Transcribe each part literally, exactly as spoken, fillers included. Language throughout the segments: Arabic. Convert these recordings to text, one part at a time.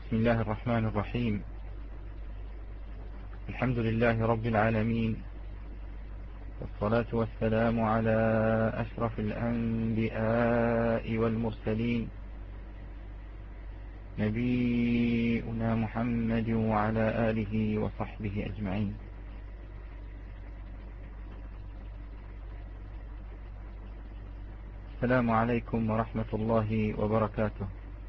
بسم الله الرحمن الرحيم. الحمد لله رب العالمين، والصلاة والسلام على أشرف الأنبياء والمرسلين، نبينا محمد وعلى آله وصحبه أجمعين. السلام عليكم ورحمة الله وبركاته.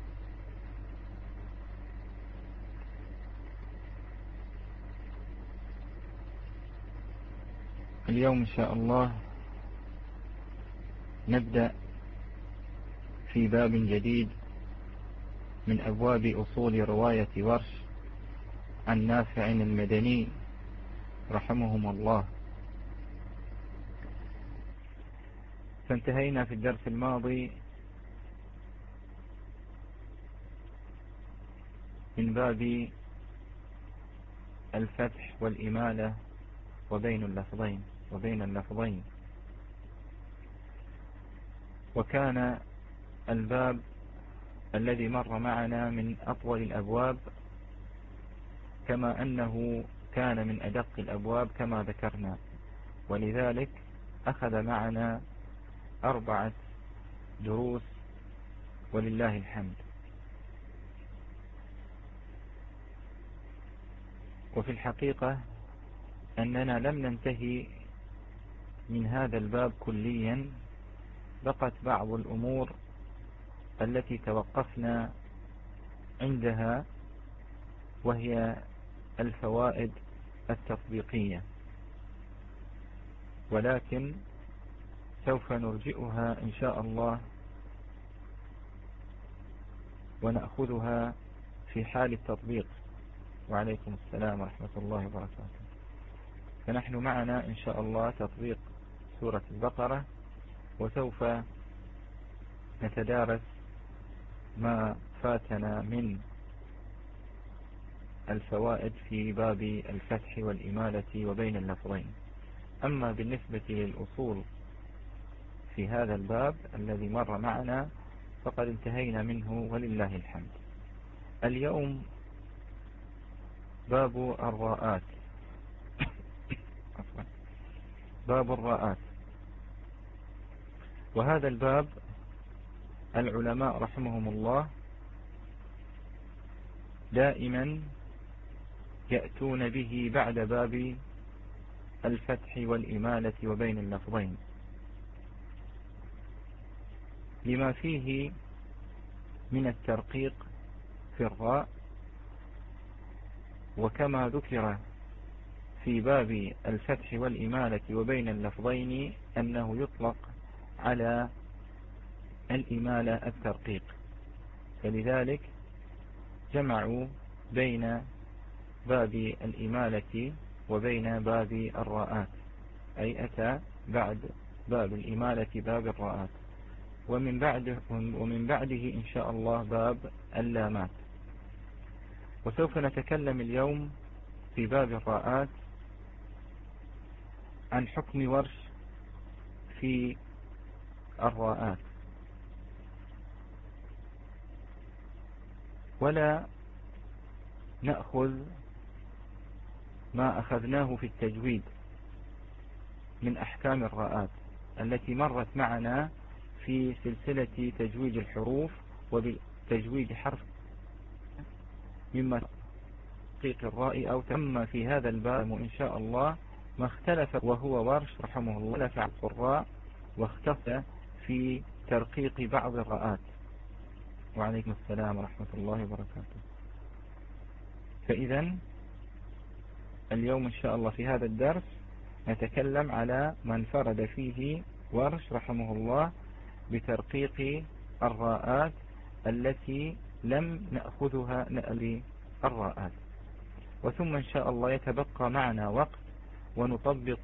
اليوم إن شاء الله نبدأ في باب جديد من أبواب أصول رواية ورش عن نافع المدني رحمهم الله. فانتهينا في الدرس الماضي من باب الفتح والإمالة وبين اللفظين وبين اللفظين وكان الباب الذي مر معنا من أطول الأبواب، كما أنه كان من أدق الأبواب كما ذكرنا، ولذلك أخذ معنا أربعة دروس ولله الحمد. وفي الحقيقة أننا لم ننتهي من هذا الباب كليا، بقت بعض الأمور التي توقفنا عندها، وهي الفوائد التطبيقية، ولكن سوف نرجئها إن شاء الله ونأخذها في حال التطبيق. وعليكم السلام ورحمة الله وبركاته. فنحن معنا إن شاء الله تطبيق سورة البقرة، وسوف نتدارس ما فاتنا من الفوائد في باب الفتح والإمالة وبين اللفظين. أما بالنسبة للأصول في هذا الباب الذي مر معنا فقد انتهينا منه ولله الحمد. اليوم باب الراءات باب الراءات. وهذا الباب العلماء رحمهم الله دائما يأتون به بعد باب الفتح والإمالة وبين اللفظين، لما فيه من الترقيق في الراء، وكما ذكر في باب الفتح والإمالة وبين اللفظين أنه يطلق على الإمالة الترقيق، فلذلك جمعوا بين باب الإمالة وبين باب الراءات، أي أتى بعد باب الإمالة باب الراءات، ومن بعده ومن بعده إن شاء الله باب اللامات. وسوف نتكلم اليوم في باب الراءات عن حكم ورش في الراءات، ولا نأخذ ما أخذناه في التجويد من أحكام الراءات التي مرت معنا في سلسلة تجويد الحروف وبتجويد حرف مما تحقيق الراء أو تم في هذا الباب إن شاء الله ما اختلف، وهو ورش رحمه الله في القراء واختص في ترقيق بعض الراءات. وعليكم السلام ورحمة الله وبركاته. فإذا اليوم إن شاء الله في هذا الدرس نتكلم على ما انفرد فيه ورش رحمه الله بترقيق الراءات التي لم نأخذها نألي الراءات، وثم إن شاء الله يتبقى معنا وقت ونطبق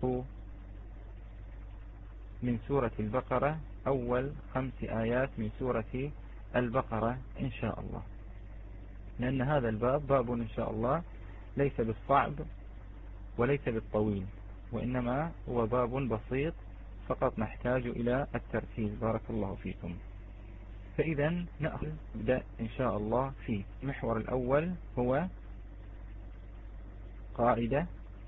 من سورة البقرة أول خمس آيات من سورة البقرة إن شاء الله، لأن هذا الباب باب إن شاء الله ليس بالصعب وليس بالطويل، وإنما هو باب بسيط فقط نحتاج إلى التركيز. بارك الله فيكم. فإذا نبدأ إن شاء الله فيه. المحور الأول هو قاعدة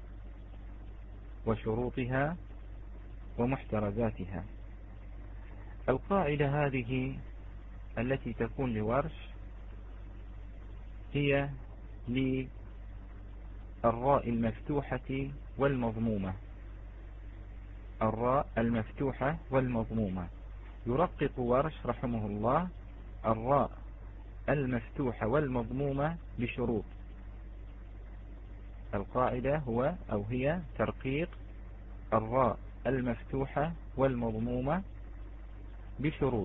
وشروطها ومحترزاتها. القاعدة هذه التي تكون لورش هي للراء المفتوحة والمضمومة. الراء المفتوحة والمضمومة يرقق ورش رحمه الله الراء المفتوحة والمضمومة بشروط. القاعدة هو أو هي ترقيق الراء المفتوحة والمضمومة بشروط.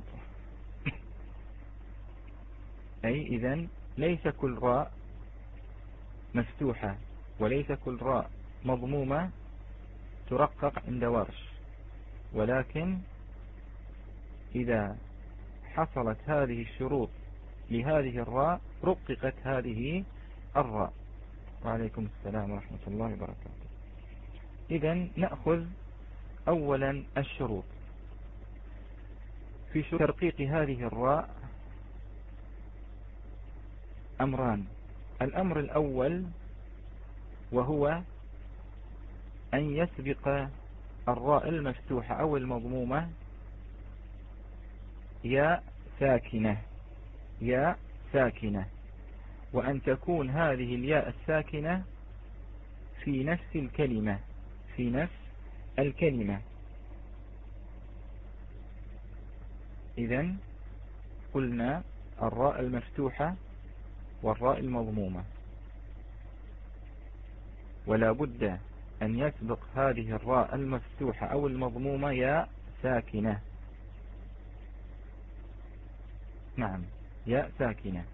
أي إذن ليس كل راء مفتوحة وليس كل راء مضمومة ترقق عند ورش، ولكن إذا حصلت هذه الشروط لهذه الراء رققت هذه الراء. وعليكم السلام ورحمة الله وبركاته. إذن نأخذ أولا الشروط. في شروط ترقيق هذه الراء أمران. الأمر الأول وهو أن يسبق الراء المفتوحة أو المضمومة ياء ساكنة ياء ساكنة وأن تكون هذه الياء الساكنة في نفس الكلمة في نفس الكلمة. إذن قلنا الراء المفتوحة والراء المضمومة، ولا بد أن يسبق هذه الراء المفتوحة أو المضمومة ياء ساكنة. نعم، ياء ساكنة.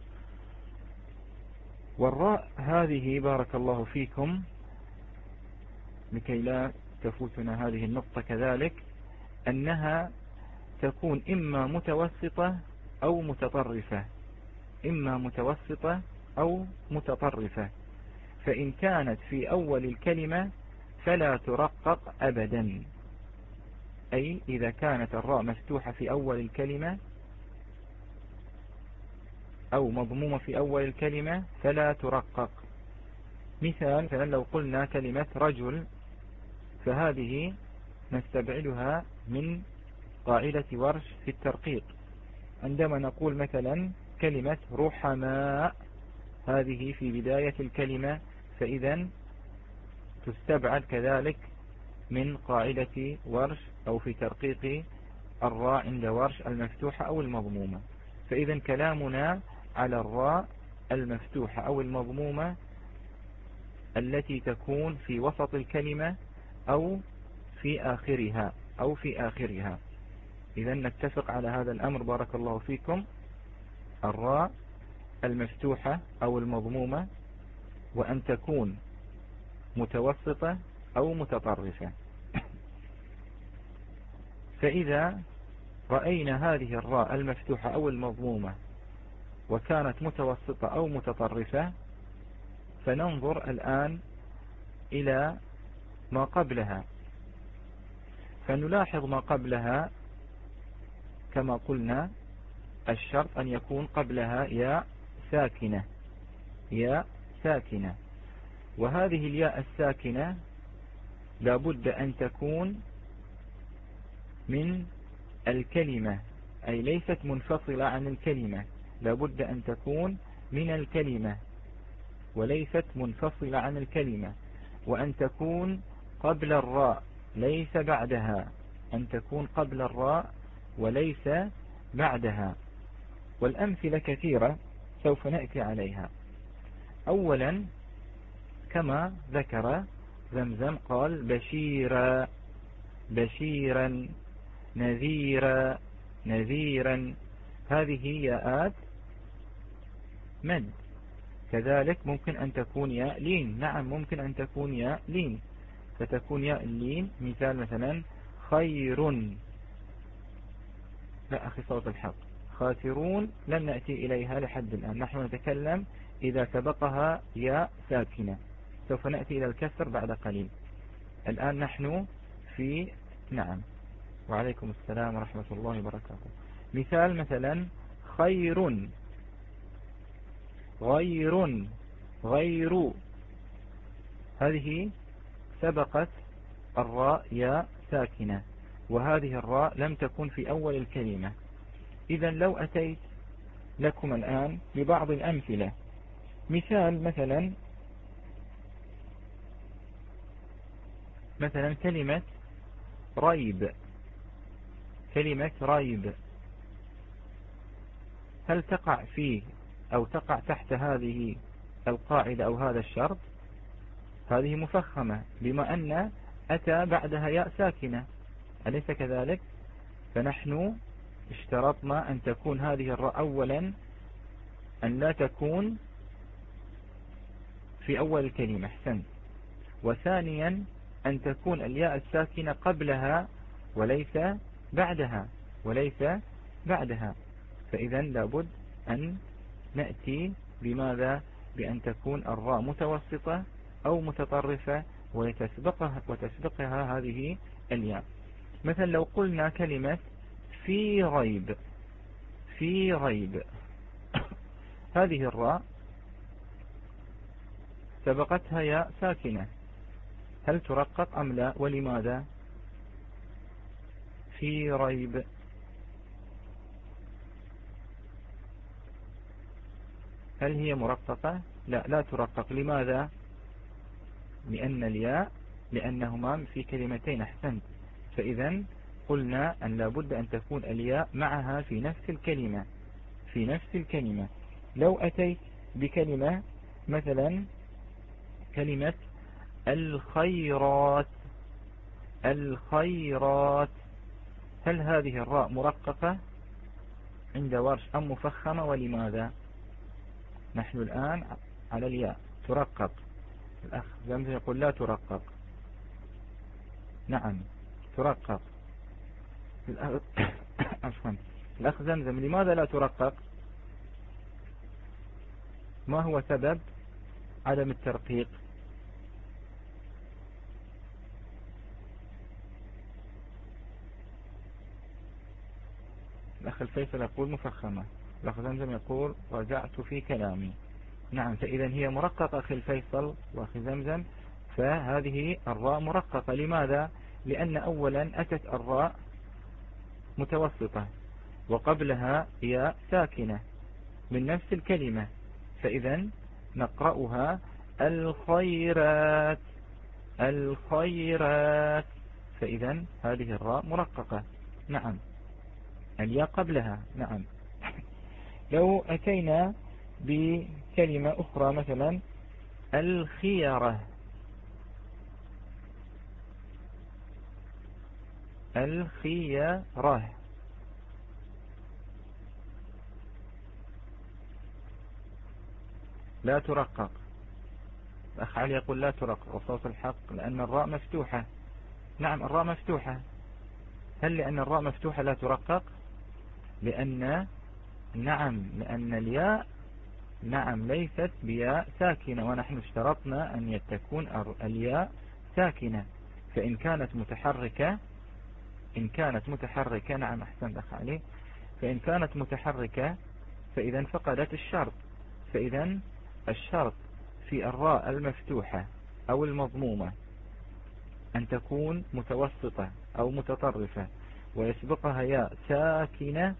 والراء هذه بارك الله فيكم لكي لا تفوتنا هذه النقطة كذلك، أنها تكون إما متوسطة أو متطرفة إما متوسطة أو متطرفة. فإن كانت في أول الكلمة فلا ترقق أبدا. أي إذا كانت الراء مفتوحة في أول الكلمة أو مضمومة في أول الكلمة فلا ترقق. مثال مثلا لو قلنا كلمة رجل، فهذه نستبعدها من قاعدة ورش في الترقيق. عندما نقول مثلا كلمة رحماء، هذه في بداية الكلمة، فإذا تستبعد كذلك من قاعدة ورش أو في ترقيق الراء عند ورش المفتوحة أو المضمومة. فإذا كلامنا على الراء المفتوحة أو المضمومة التي تكون في وسط الكلمة أو في آخرها أو في آخرها. إذا نتفق على هذا الأمر بارك الله فيكم. الراء المفتوحة أو المضمومة، وأن تكون متوسطة أو متطرفة. فإذا رأينا هذه الراء المفتوحة أو المضمومة وكانت متوسطة أو متطرفة، فننظر الآن إلى ما قبلها، فنلاحظ ما قبلها. كما قلنا الشرط أن يكون قبلها ياء ساكنة ياء ساكنة وهذه الياء الساكنة لابد أن تكون من الكلمة، أي ليست منفصلة عن الكلمة، لابد أن تكون من الكلمة وليست منفصلة عن الكلمة. وأن تكون قبل الراء ليس بعدها أن تكون قبل الراء وليس بعدها. والأمثلة كثيرة سوف نأتي عليها. أولا كما ذكر زمزم قال بشيرا بشيرا نذيرا نذيرا، هذه ياءات مد. كذلك ممكن أن تكون ياء لين، نعم ممكن أن تكون ياء لين، فتكون ياء اللين. مثال مثلا خير، لا أخي صوت الحق، خاسرون لن نأتي إليها لحد الآن، نحن نتكلم إذا سبقها ياء ساكنة، سوف نأتي إلى الكسر بعد قليل. الآن نحن في نعم وعليكم السلام ورحمة الله وبركاته. مثال مثلا خير غير غير، هذه سبقت الراء ياء ساكنة، وهذه الراء لم تكن في أول الكلمة. إذا لو أتيت لكم الآن ببعض الأمثلة، مثال مثلا مثلا كلمة ريب، كلمة ريب هل تقع فيه أو تقع تحت هذه القاعدة أو هذا الشرط؟ هذه مفخمة بما أن أتى بعدها ياء ساكنة، أليس كذلك؟ فنحن اشترطنا أن تكون هذه الراء أولا أن لا تكون في أول الكلمة، أحسنت. وثانيا أن تكون الياء الساكنة قبلها وليس بعدها وليس بعدها فإذا لابد أن نأتي بماذا؟ بأن تكون الراء متوسطة أو متطرفة وتسبقها, وتسبقها هذه الياء. مثلا لو قلنا كلمة في ريب، في ريب هذه الراء سبقتها ياء ساكنة، هل ترقق أم لا؟ ولماذا؟ في ريب هل هي مرققة؟ لا، لا ترقق. لماذا؟ لأن الياء لأنهما في كلمتين، أحسنت. فإذا قلنا أن لابد أن تكون الياء معها في نفس الكلمة، في نفس الكلمة. لو أتيت بكلمة مثلا كلمة الخيرات، الخيرات هل هذه الراء مرققة عند ورش أم مفخمة؟ ولماذا؟ نحن الآن على الياء ترقق، الأخ زمزم يقول لا ترقق. نعم ترقق. الأخ زمزم لماذا لا ترقق؟ ما هو سبب عدم الترقيق؟ الأخ الفيصل يقول مفخمة، الأخ زمزم يقول رجعت في كلامي. نعم، فإذا هي مرققة أخي الفيصل وأخي زمزم، فهذه الراء مرققة. لماذا؟ لأن أولا أتت الراء متوسطة وقبلها ياء ساكنة من نفس الكلمة، فإذا نقرأها الخيرات، الخيرات، فإذا هذه الراء مرققة. نعم، الياء قبلها. نعم. لو أتينا بكلمة أخرى مثلا الخيرة، الخيرة لا ترقق. الأخ علي يقول لا ترقق وصوت الحق لأن الراء مفتوحة. نعم الراء مفتوحة. هل لأن الراء مفتوحة لا ترقق؟ لأن نعم لأن الياء نعم ليست بياء ساكنة، ونحن اشترطنا أن تكون الياء ساكنة، فإن كانت متحركة إن كانت متحركة نعم أحسن أخ علي، فإن كانت متحركة فإذا فقدت الشرط. فإذا الشرط في الراء المفتوحة أو المضمومة أن تكون متوسطة أو متطرفة ويسبقها ياء ساكنة،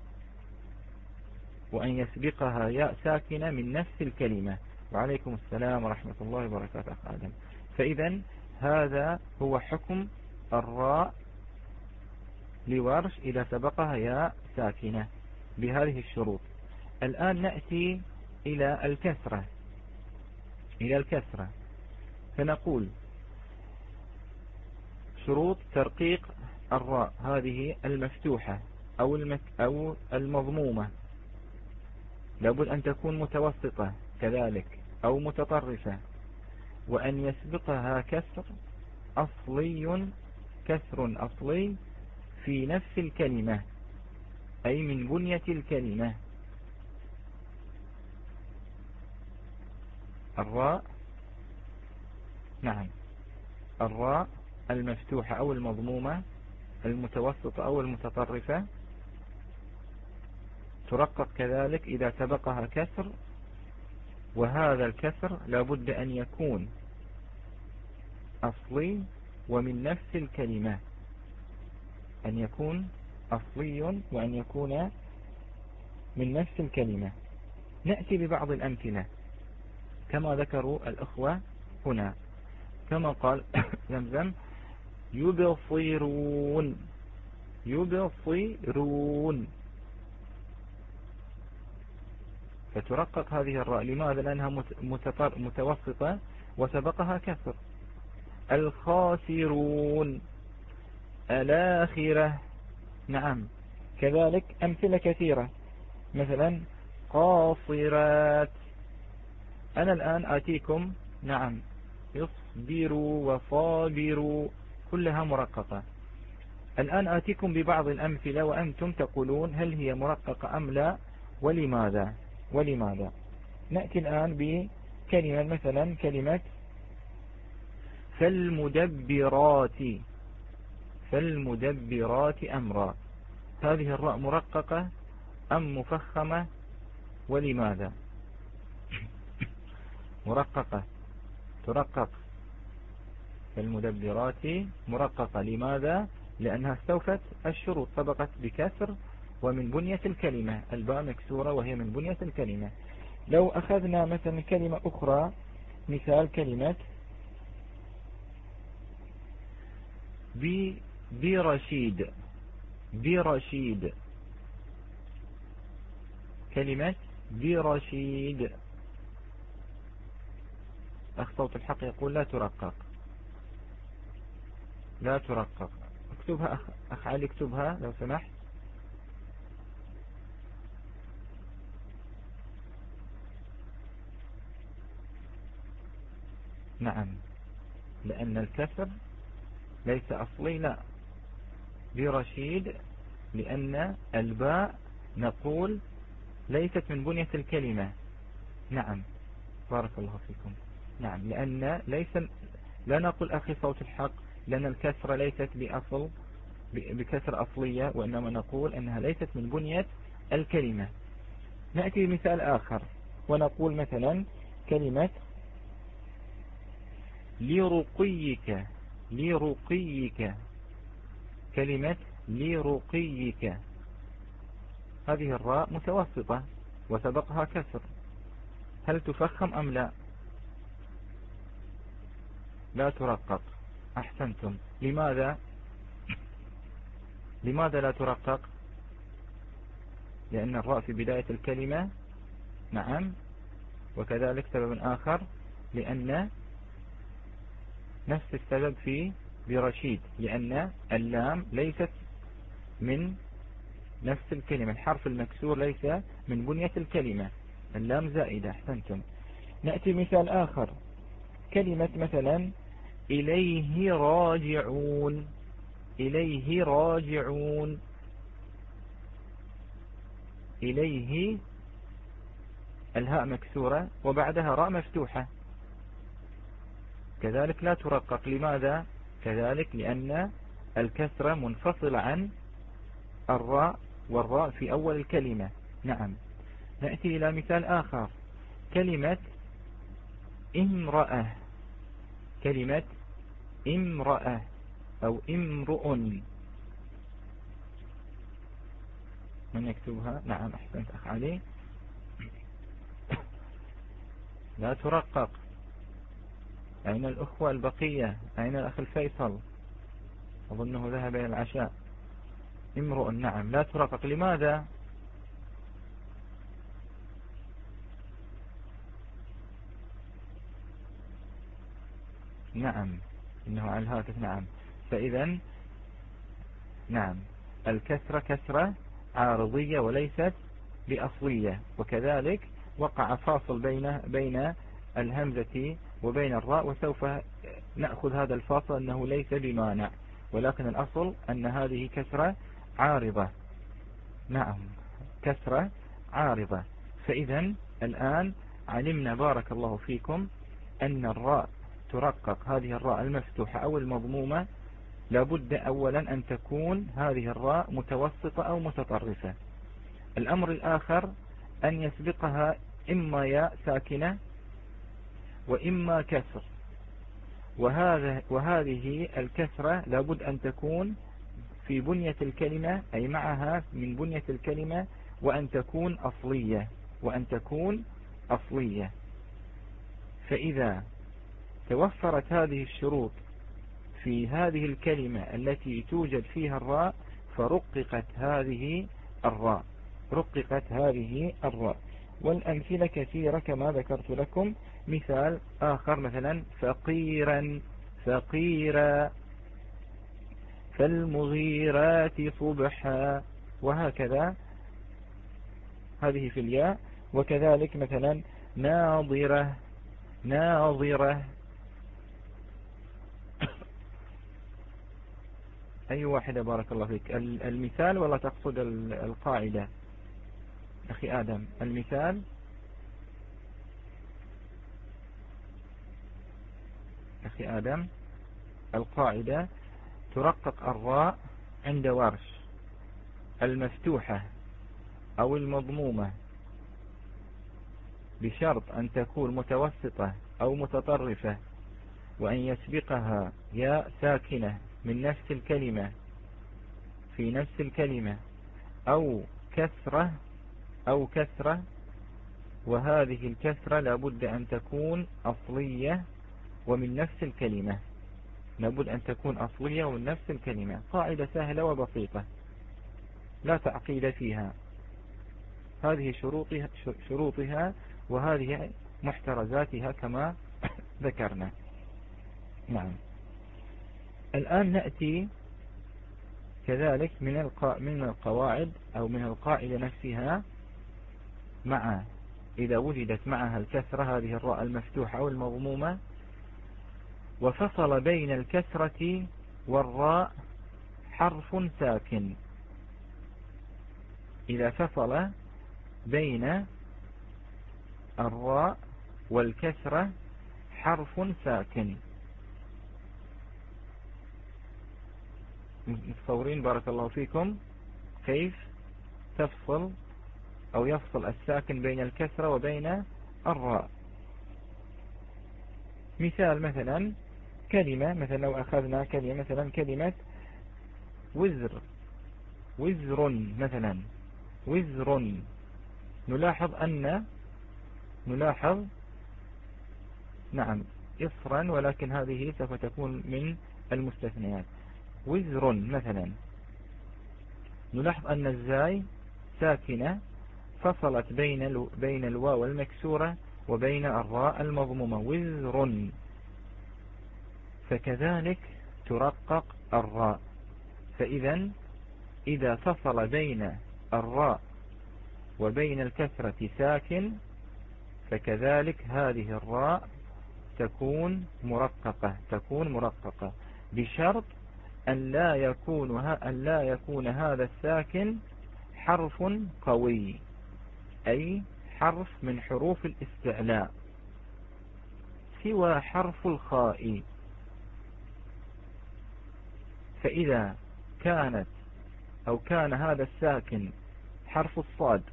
وأن يسبقها ياء ساكنة من نفس الكلمة. وعليكم السلام ورحمة الله وبركاته أخ آدم. فإذا هذا هو حكم الراء لورش إذا سبقها ياء ساكنة بهذه الشروط. الآن نأتي إلى الكسرة، إلى الكسرة فنقول شروط ترقيق الراء هذه المفتوحة أو المك أو المضمومة لابد أن تكون متوسطة كذلك أو متطرفة، وأن يسبقها كسر أصلي، كسر أصلي في نفس الكلمة أي من بنية الكلمة. الراء نعم الراء المفتوحة أو المضمومة المتوسطة أو المتطرفة ترقق كذلك إذا سبقها كسر وهذا الكسر لابد أن يكون أصلي ومن نفس الكلمة، أن يكون أصلي وأن يكون من نفس الكلمة. نأتي ببعض الأمثلة كما ذكروا الأخوة هنا، كما قال زمزم يبصرون يبصرون، فترقق هذه الراء. لماذا؟ لأنها متوسطة وسبقها كسر. الخاسرون، الآخرة. نعم، كذلك أمثلة كثيرة، مثلا قاصرات. أنا الآن آتيكم نعم يصبروا وصابروا كلها مرققة. الآن آتيكم ببعض الأمثلة وأنتم تقولون هل هي مرققة أم لا ولماذا ولماذا. نأتي الآن بكلمة، مثلا كلمة فالمدبرات فالمدبرات أمرا. هذه الراء مرققة أم مفخمة ولماذا؟ مرققة، ترقق. فالمدبرات مرققة، لماذا؟ لأنها استوفت الشروط، سبقت بكسر ومن بنية الكلمة، الباء مكسورة وهي من بنية الكلمة. لو أخذنا مثلا كلمة أخرى، مثال كلمة برشيد برشيد كلمة برشيد، أخ صوت الحق يقول لا ترقق لا ترقق. اكتبها أخ, أخ علي، اكتبها لو سمحت. نعم، لأن الكسر ليس أصلي. لا، برشيد لأن الباء نقول ليست من بنية الكلمة. نعم، بارك الله فيكم. نعم، لأن ليس لا نقول أخي صوت الحق لأن الكسرة ليست بأصل بكسر أصلية، وإنما نقول أنها ليست من بنية الكلمة. نأتي بمثال آخر ونقول مثلا كلمة لرقيك لرقيك كلمة لرقيك، هذه الراء متوسطة وسبقها كسر، هل تفخم أم لا؟ لا ترقق. أحسنتم. لماذا لماذا لا ترقق؟ لأن الراء في بداية الكلمة. نعم، وكذلك سبب آخر لأن نفس السبب في برشيد، لأن اللام ليست من نفس الكلمة، الحرف المكسور ليس من بنية الكلمة، اللام زائدة. أحسنتم. نأتي مثال آخر، كلمة مثلا إليه راجعون إليه راجعون إليه الهاء مكسورة وبعدها راء مفتوحة، كذلك لا ترقق. لماذا؟ كذلك لأن الكسرة منفصل عن الراء، والراء في أول الكلمة. نعم. نأتي إلى مثال آخر، كلمة امرأة كلمة امرأة أو امرؤ، من يكتبها؟ نعم، أحسنت أخ علي. لا ترقق. أين الأخوة البقية؟ أين الأخ الفيصل؟ أظنه ذهب إلى العشاء. امرؤ، نعم، لا ترقق. لماذا؟ نعم، إنه على الهاتف. نعم، فإذا نعم الكسرة كسرة عارضية وليست بأصلية، وكذلك وقع فاصل بين بين الهمزة وبين الراء، وسوف نأخذ هذا الفاصل أنه ليس بمانع، ولكن الأصل أن هذه كسرة عارضة. نعم، كسرة عارضة. فإذا الآن علمنا بارك الله فيكم أن الراء ترقق، هذه الراء المفتوحة أو المضمومة لابد أولا أن تكون هذه الراء متوسطة أو متطرفة. الأمر الآخر أن يسبقها إما ياء ساكنة وإما كسر، وهذا وهذه الكسرة لابد أن تكون في بنية الكلمة، أي معها من بنية الكلمة، وأن تكون أصلية وأن تكون أصلية. فإذا توفرت هذه الشروط في هذه الكلمة التي توجد فيها الراء فرققت هذه الراء رققت هذه الراء. والأمثلة كثيرة كما ذكرت لكم. مثال آخر مثلا فقيرا فقيرا، فالمغيرات صبحا، وهكذا هذه في الياء. وكذلك مثلا ناظرة ناظرة. أي واحدة بارك الله فيك؟ المثال ولا تقصد القاعدة أخي آدم؟ المثال أخي آدم، القاعدة ترقق الراء عند ورش المفتوحة أو المضمومة بشرط أن تكون متوسطة أو متطرفة، وأن يسبقها ياء ساكنة من نفس الكلمة في نفس الكلمة أو كسرة أو كسرة وهذه الكسرة لابد أن تكون أصلية ومن نفس الكلمة لابد أن تكون أصلية ومن نفس الكلمة. قاعدة سهلة وبسيطة لا تعقيد فيها. هذه شروطها, شروطها وهذه محترزاتها كما ذكرنا. نعم. الآن نأتي كذلك من من القواعد أو من القاعدة نفسها، مع إذا وجدت معها الكسرة هذه الراء المفتوحة أو المضمومة وفصل بين الكسرة والراء حرف ساكن، إذا فصل بين الراء والكسرة حرف ساكن. متصورين بارك الله فيكم كيف تفصل أو يفصل الساكن بين الكسرة وبين الراء؟ مثال مثلا كلمة، مثلا لو أخذنا كلمة مثلا كلمة وزر وزر مثلا وزر، نلاحظ أن نلاحظ نعم إصرا، ولكن هذه سوف تكون من المستثنيات. وزر مثلا نلاحظ أن الزاي ساكنة فصلت بين ال... بين الواو المكسورة وبين الراء المضمومة وزر، فكذلك ترقق الراء. فإذا إذا فصل بين الراء وبين الكسرة ساكن فكذلك هذه الراء تكون مرققة تكون مرققة بشرط أن لا يكون أن لا يكون هذا الساكن حرف قوي، أي حرف من حروف الاستعلاء سوى حرف الخاء. فإذا كانت أو كان هذا الساكن حرف الصاد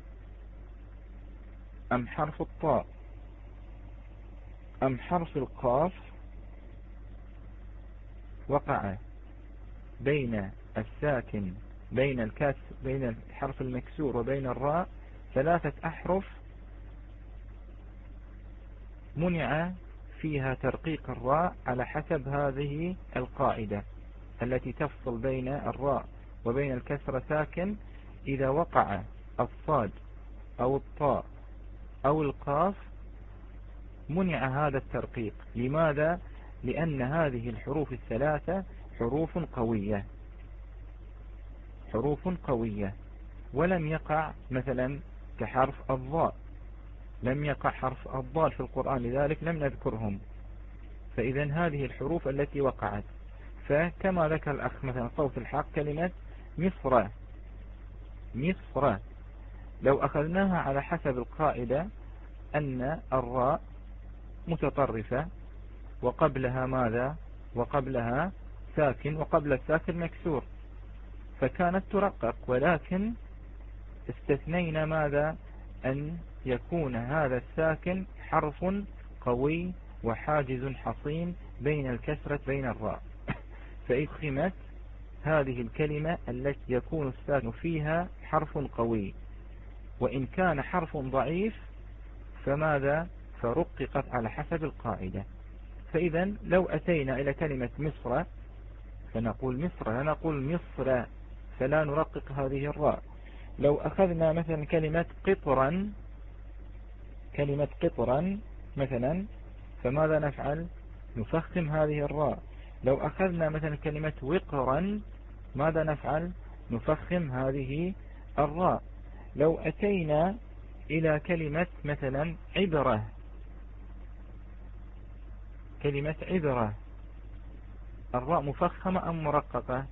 أم حرف الطاء أم حرف القاف، وقع بين الساكن بين الكسر بين الحرف المكسور وبين الراء ثلاثة أحرف منع فيها ترقيق الراء على حسب هذه القاعدة التي تفصل بين الراء وبين الكسر ساكن. إذا وقع الصاد أو الطاء أو القاف منع هذا الترقيق. لماذا؟ لأن هذه الحروف الثلاثة حروف قوية حروف قوية ولم يقع مثلا كحرف الضاء، لم يقع حرف الضال في القرآن لذلك لم نذكرهم. فإذا هذه الحروف التي وقعت، فكما ذكر الأخ مثلا صوت الحق كلمة مصر مصر، لو أخذناها على حسب القاعدة أن الراء متطرفة وقبلها ماذا؟ وقبلها ساكن وقبل الساكن مكسور، فكانت ترقق، ولكن استثنينا ماذا؟ أن يكون هذا الساكن حرف قوي وحاجز حصين بين الكسرة بين الراء. فإدخمت هذه الكلمة التي يكون الساكن فيها حرف قوي، وإن كان حرف ضعيف فماذا؟ فرققت على حسب القاعدة. فإذا لو أتينا إلى كلمة مصر فنقول مصر، لا نقول مصر، فلا نرقق هذه الراء. لو أخذنا مثلا كلمة قطرا، كلمة قطرا مثلا، فماذا نفعل؟ نفخم هذه الراء. لو أخذنا مثلا كلمة وقرا، ماذا نفعل؟ نفخم هذه الراء. لو أتينا إلى كلمة مثلا عبرة، كلمة عبرة، الراء مفخمة أم مرققة؟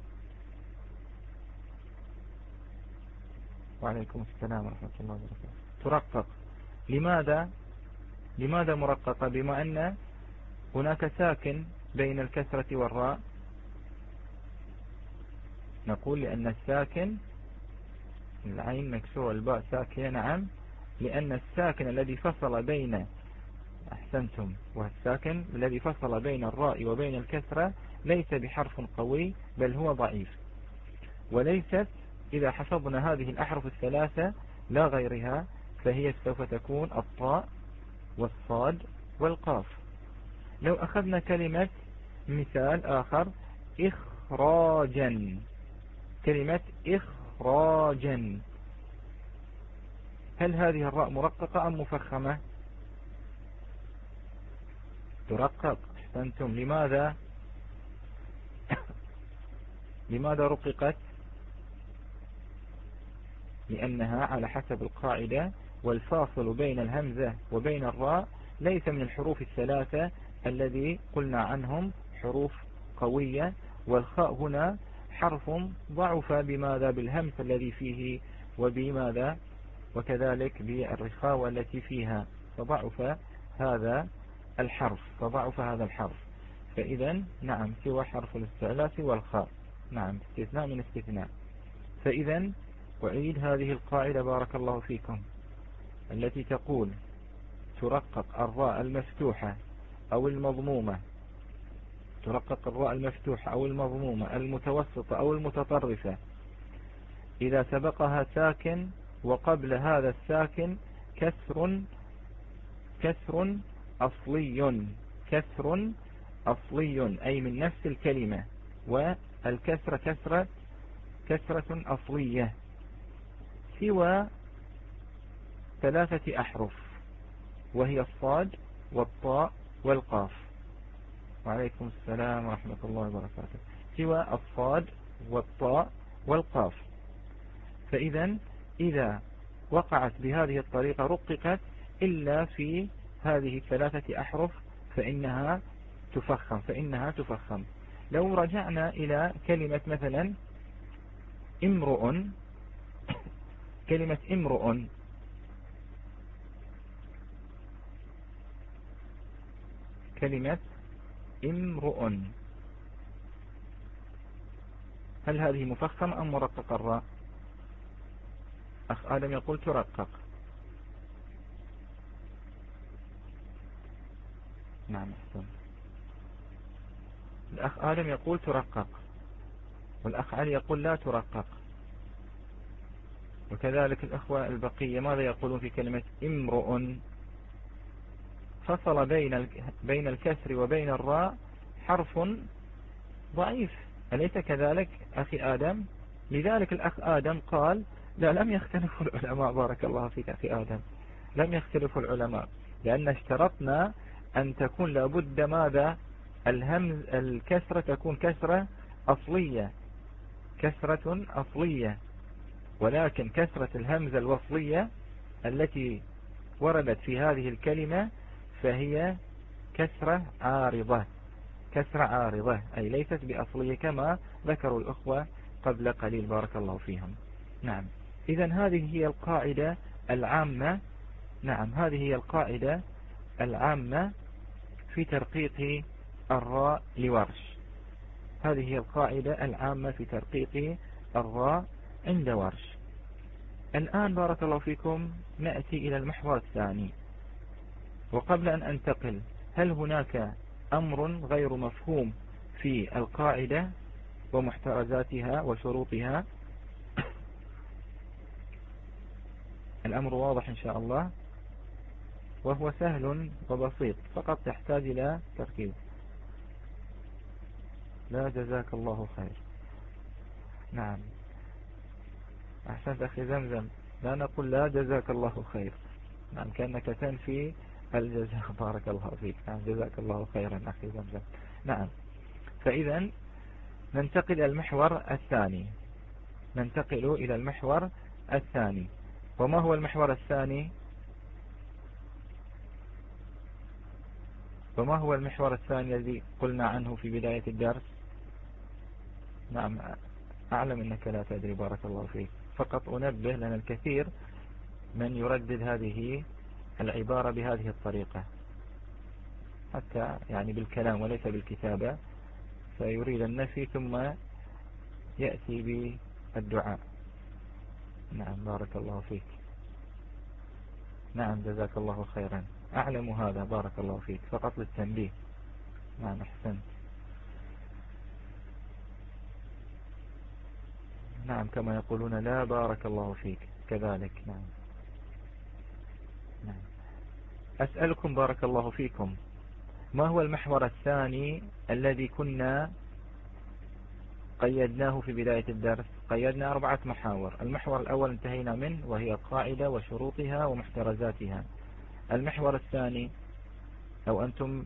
وعليكم السلام ورحمة الله وبركاته. ترقق. لماذا؟ لماذا مرققة؟ بما أن هناك ساكن بين الكسرة والراء. نقول لأن الساكن، العين مكسورة الباء ساكنة، نعم، لأن الساكن الذي فصل بين، أحسنتم، والساكن الذي فصل بين الراء وبين الكسرة ليس بحرف قوي بل هو ضعيف. وليست، إذا حفظنا هذه الأحرف الثلاثة لا غيرها، فهي سوف تكون الطاء والصاد والقاف. لو أخذنا كلمة مثال آخر إخراجا، كلمة إخراجا، هل هذه الراء مرققة أم مفخمة؟ ترقق. أحسنتم. لماذا؟ لماذا رققت؟ لأنها على حسب القاعدة، والفاصل بين الهمزة وبين الراء ليس من الحروف الثلاثة الذي قلنا عنهم حروف قوية، والخاء هنا حرف ضعف بماذا؟ بالهمس الذي فيه، وبماذا؟ وكذلك بالرخاوة التي فيها، فضعف هذا الحرف، فضعف هذا الحرف. فإذا نعم، سوى حرف الاستعلاء والخاء، نعم، استثناء من استثناء. فإذا أعيد هذه القاعدة بارك الله فيكم، التي تقول ترقق الراء المفتوحة أو المضمومة، ترقق الراء المفتوحة أو المضمومة المتوسطة أو المتطرفة إذا سبقها ساكن وقبل هذا الساكن كسر، كسر أصلي، كسر أصلي أي من نفس الكلمة، والكسرة كسرة كسرة أصلية، سوى ثلاثة أحرف، وهي الصاد والطاء والقاف. وعليكم السلام ورحمة الله وبركاته. سوى الصاد والطاء والقاف. فإذا إذا وقعت بهذه الطريقة رققت إلا في هذه الثلاثة أحرف فإنها تفخم، فإنها تفخم. لو رجعنا إلى كلمة مثلا امرؤ، كلمة امرؤ، كلمة امرؤ، هل هذه مفخمة أم مرقق الراء؟ أخ آدم يقول ترقق. نعم أحسن. الأخ آدم يقول ترقق، والأخ علي يقول لا ترقق. وكذلك الأخوة البقية ماذا يقولون في كلمة امرؤ؟ فصل بين بين الكسر وبين الراء حرف ضعيف، أليس كذلك أخي آدم؟ لذلك الأخ آدم قال لا، لم يختلف العلماء، بارك الله فيك أخي آدم، لم يختلف العلماء، لأن اشترطنا أن تكون لابد ماذا؟ الهمز، الكسرة تكون كسرة أصلية، كسرة أصلية، ولكن كسرة الهمزة الوصلية التي وردت في هذه الكلمة فهي كسرة عارضة، كسرة عارضة أي ليست بأصلية كما ذكروا الأخوة قبل قليل بارك الله فيهم. نعم، إذن هذه هي القاعدة العامة، نعم هذه هي القاعدة العامة في ترقيق الراء لورش، هذه هي القاعدة العامة في ترقيق الراء عند ورش. الآن بارك الله فيكم نأتي إلى المحور الثاني. وقبل أن أنتقل، هل هناك أمر غير مفهوم في القاعدة ومحترزاتها وشروطها؟ الأمر واضح إن شاء الله، وهو سهل وبسيط، فقط يحتاج إلى تركيز. لا، جزاك الله خير. نعم، أحسنت أخي زمزم. لا نقول لا جزاك الله خير، نعم، كأنك تنفي الجزاء. بارك الله فيك. نعم، جزاك الله خيرا أخي زمزم. نعم، فإذا ننتقل إلى المحور الثاني. ننتقل إلى المحور الثاني. وما هو المحور الثاني؟ وما هو المحور الثاني الذي قلنا عنه في بداية الدرس؟ نعم، أعلم أنك لا تدري، بارك الله فيك، فقط أنبه لنا الكثير من يردد هذه العبارة بهذه الطريقة، حتى يعني بالكلام وليس بالكتابة، فيريد النفي ثم يأتي بالدعاء. نعم، بارك الله فيك. نعم، جزاك الله خيرا. أعلم هذا، بارك الله فيك، فقط للتنبيه. نعم، أحسنت. نعم، كما يقولون لا، بارك الله فيك كذلك. نعم. نعم. أسألكم بارك الله فيكم، ما هو المحور الثاني الذي كنا قيدناه في بداية الدرس؟ قيدنا أربعة محاور. المحور الأول انتهينا منه، وهي القاعدة وشروطها ومحترزاتها. المحور الثاني، أو أنتم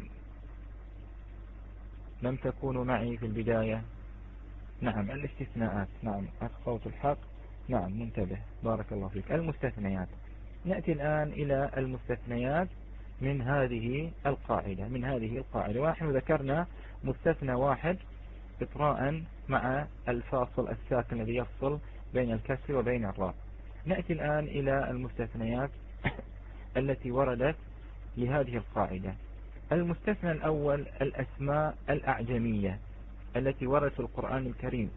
لم تكونوا معي في البداية؟ نعم، الاستثناءات. نعم، أخفوت الحق. نعم، منتبه، بارك الله فيك. المستثنيات. نأتي الآن إلى المستثنيات من هذه القاعدة من هذه القاعدة ونحن ذكرنا مستثنى واحد إطراء مع الفاصل الساكن الذي يفصل بين الكسر وبين الراء. نأتي الآن إلى المستثنيات التي وردت لهذه القاعدة. المستثنى الأول الأسماء الأعجمية التي وردت في القرآن الكريم.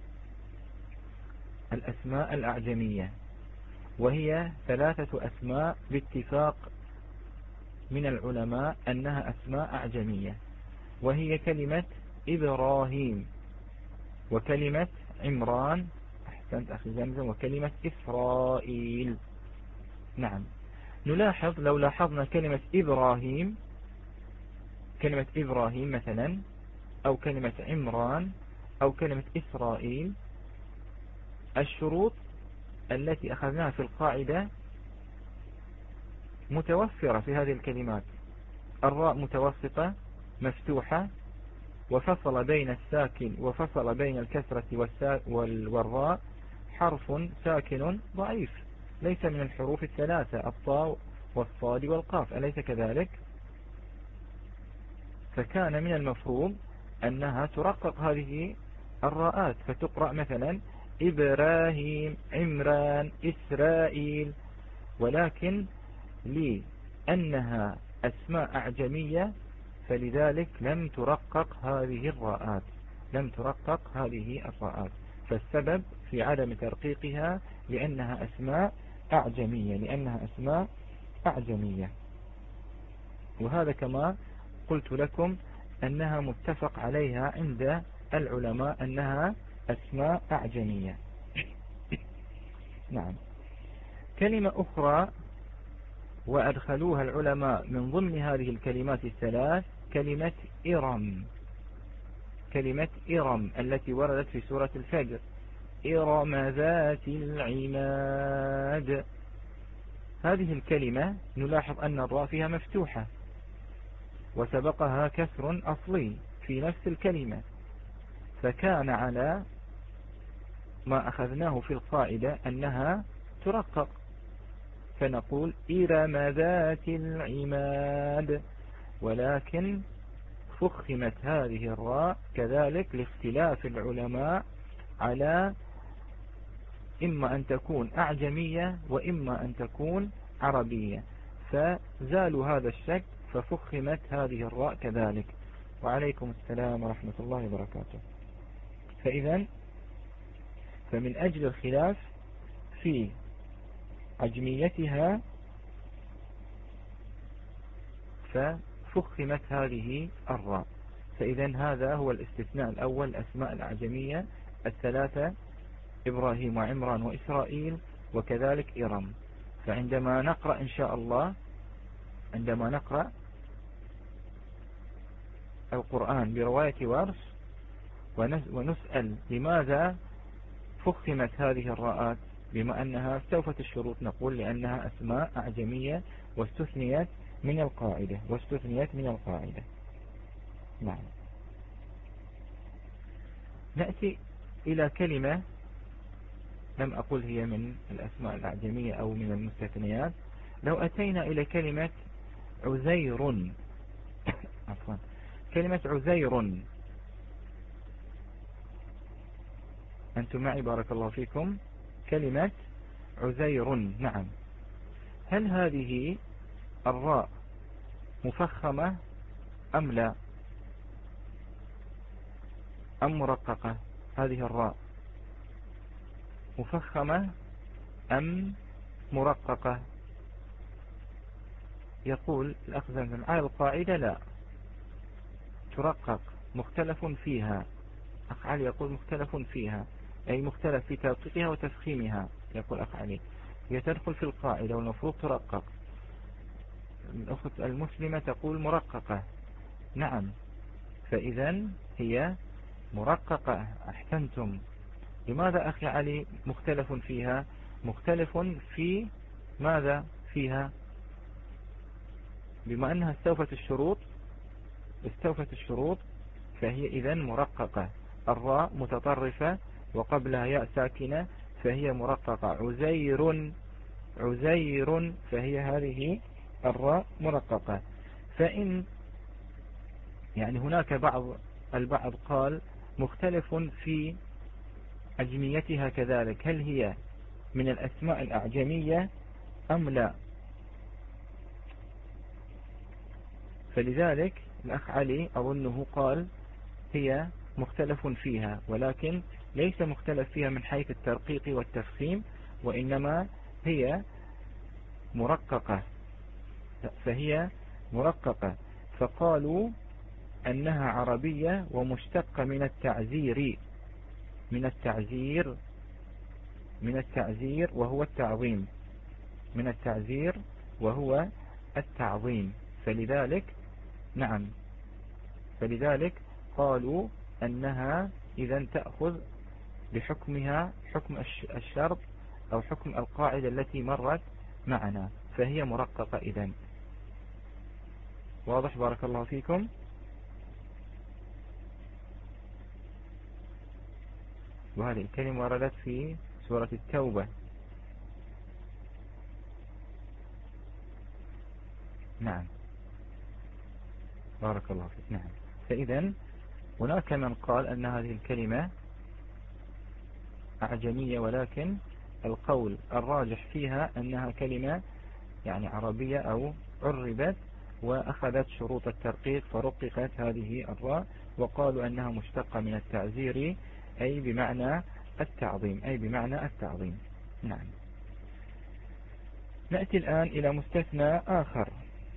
الأسماء الأعجمية، وهي ثلاثة أسماء باتفاق من العلماء أنها أسماء أعجمية، وهي كلمة إبراهيم، وكلمة عمران، أحسنت أخي زمزم، وكلمة إسرائيل. نعم، نلاحظ لو لاحظنا كلمة إبراهيم كلمة إبراهيم مثلا، أو كلمة عمران، أو كلمة إسرائيل، الشروط التي أخذناها في القاعدة متوفرة في هذه الكلمات. الراء متوسطة مفتوحة، وفصل بين الساكن وفصل بين الكسرة والراء حرف ساكن ضعيف، ليس من الحروف الثلاثة، الطاء والصاد والقاف، أليس كذلك؟ فكان من المفروض أنها ترقق هذه الراءات، فتقرأ مثلا إبراهيم، عمران، إسرائيل. ولكن لأنها أسماء أعجمية فلذلك لم ترقق هذه الراءات لم ترقق هذه الراءات فالسبب في عدم ترقيقها لأنها أسماء أعجمية لأنها أسماء أعجمية وهذا كما قلت لكم أنها متفق عليها عند العلماء أنها أسماء أعجمية. نعم. كلمة أخرى وأدخلوها العلماء من ضمن هذه الكلمات الثلاث كلمة إرم كلمة إرم التي وردت في سورة الفجر، إرم ذات العماد. هذه الكلمة نلاحظ أن الراء فيها مفتوحة وسبقها كسر أصلي في نفس الكلمة، فكان على ما أخذناه في القاعدة أنها ترقق، فنقول إرم ذات العماد، ولكن فخمت هذه الراء كذلك لاختلاف العلماء على إما أن تكون أعجمية وإما أن تكون عربية، فزالوا هذا الشك ففخمت هذه الراء كذلك. وعليكم السلام ورحمة الله وبركاته. فإذا فمن أجل الخلاف في عجميتها ففخمت هذه الراء. فإذا هذا هو الاستثناء الأول، الأسماء الأعجمية الثلاثة: إبراهيم وعمران وإسرائيل وكذلك إرم. فعندما نقرأ إن شاء الله، عندما نقرأ القرآن برواية ورش ونسأل لماذا فخمت هذه الراءات بما أنها استوفت الشروط، نقول لأنها أسماء أعجمية واستثنيت من القاعدة واستثنيت من القاعدة. نعم. نأتي إلى كلمة لم أقل هي من الأسماء الأعجمية أو من المستثنيات. لو أتينا إلى كلمة عزير عفوا كلمة عزير، أنتم معي بارك الله فيكم؟ كلمة عزير، نعم. هل هذه الراء مفخمة أم لا، أم مرققة؟ هذه الراء مفخمة أم مرققة؟ يقول الأخ زمزم على القاعدة لا، ترقق، مختلف فيها. أخ علي يقول مختلف فيها، أي مختلف في ترقيقها وتفخيمها. يقول أخ علي هي تدخل في القاعدة والمفروض ترقق. الأخت المسلمة تقول مرققة، نعم. فإذا هي مرققة، أحسنتم. لماذا أخي علي مختلف فيها؟ مختلف في ماذا فيها؟ بما أنها استوفت الشروط، استوفت الشروط فهي إذا مرققة. الراء متطرفة وقبلها ياء ساكنة فهي مرققة. عزير، عزير، فهي هذه الراء مرققة. فإن يعني هناك بعض البعض قال مختلف في عجميتها كذلك، هل هي من الأسماء الأعجمية أم لا؟ فلذلك الأخ علي أظنه قال هي مختلف فيها، ولكن ليس مختلف فيها من حيث الترقيق والتفخيم، وإنما هي مرققة، فهي مرققة. فقالوا أنها عربية ومشتقة من التعزير، من التعزير من التعزير وهو التعظيم، من التعزير وهو التعظيم. فلذلك نعم، فلذلك قالوا أنها إذا تأخذ بحكمها حكم الشرط أو حكم القاعدة التي مرت معنا، فهي مرققة إذن. واضح بارك الله فيكم؟ وهذه الكلمة وردت في سورة التوبة. نعم بارك الله فيك. نعم. فإذا هناك من قال أن هذه الكلمة أعجمية، ولكن القول الراجح فيها أنها كلمة يعني عربية أو عربت وأخذت شروط الترقيق فرققت هذه الراء، وقالوا أنها مشتقة من التعزير أي بمعنى التعظيم، أي بمعنى التعظيم. نعم. نأتي الآن إلى مستثنى آخر،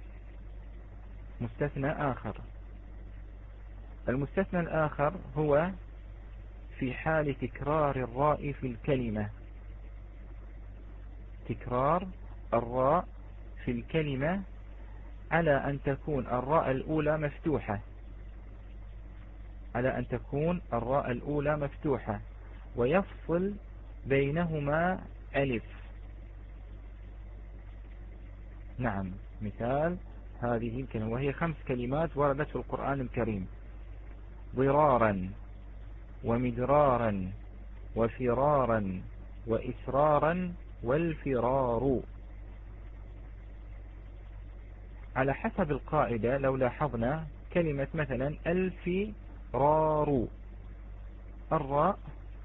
مستثنى آخر. المستثنى الآخر هو في حال تكرار الراء في الكلمة، تكرار الراء في الكلمة على أن تكون الراء الأولى مفتوحة، على أن تكون الراء الأولى مفتوحة ويفصل بينهما ألف. نعم. مثال هذه الكلمة وهي خمس كلمات وردت في القرآن الكريم: ضرارا ومدرارا وفرارا وإسرارا والفرار. على حسب القاعدة لو لاحظنا كلمة مثلا الفرار، الراء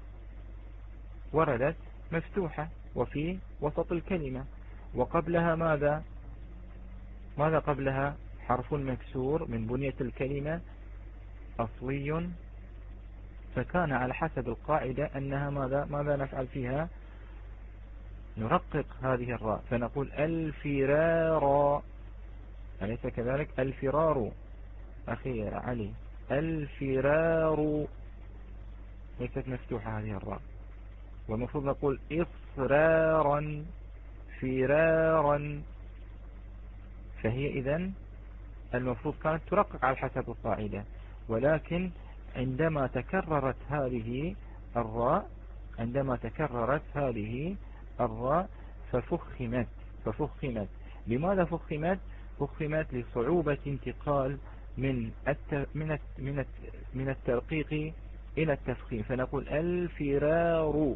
وردت مفتوحة وفي وسط الكلمة، وقبلها ماذا ماذا قبلها؟ حرف مكسور من بنية الكلمة أصلي، فكان على حسب القاعدة أنها ماذا ماذا نفعل فيها؟ نرقق هذه الراء فنقول الفرار، أليس كذلك؟ الفرار أخي علي، الفرار ليست مفتوحة هذه الراء، والمفروض نقول إصرارا فرارا. فهي إذن المفروض كانت ترقق على حسب القاعدة، ولكن عندما تكررت هذه الراء عندما تكررت هذه الراء ففخمت ففخمت لماذا فخمت؟ فخمت لصعوبة انتقال من من من من الترقيق إلى التفخيم، فنقول الفرار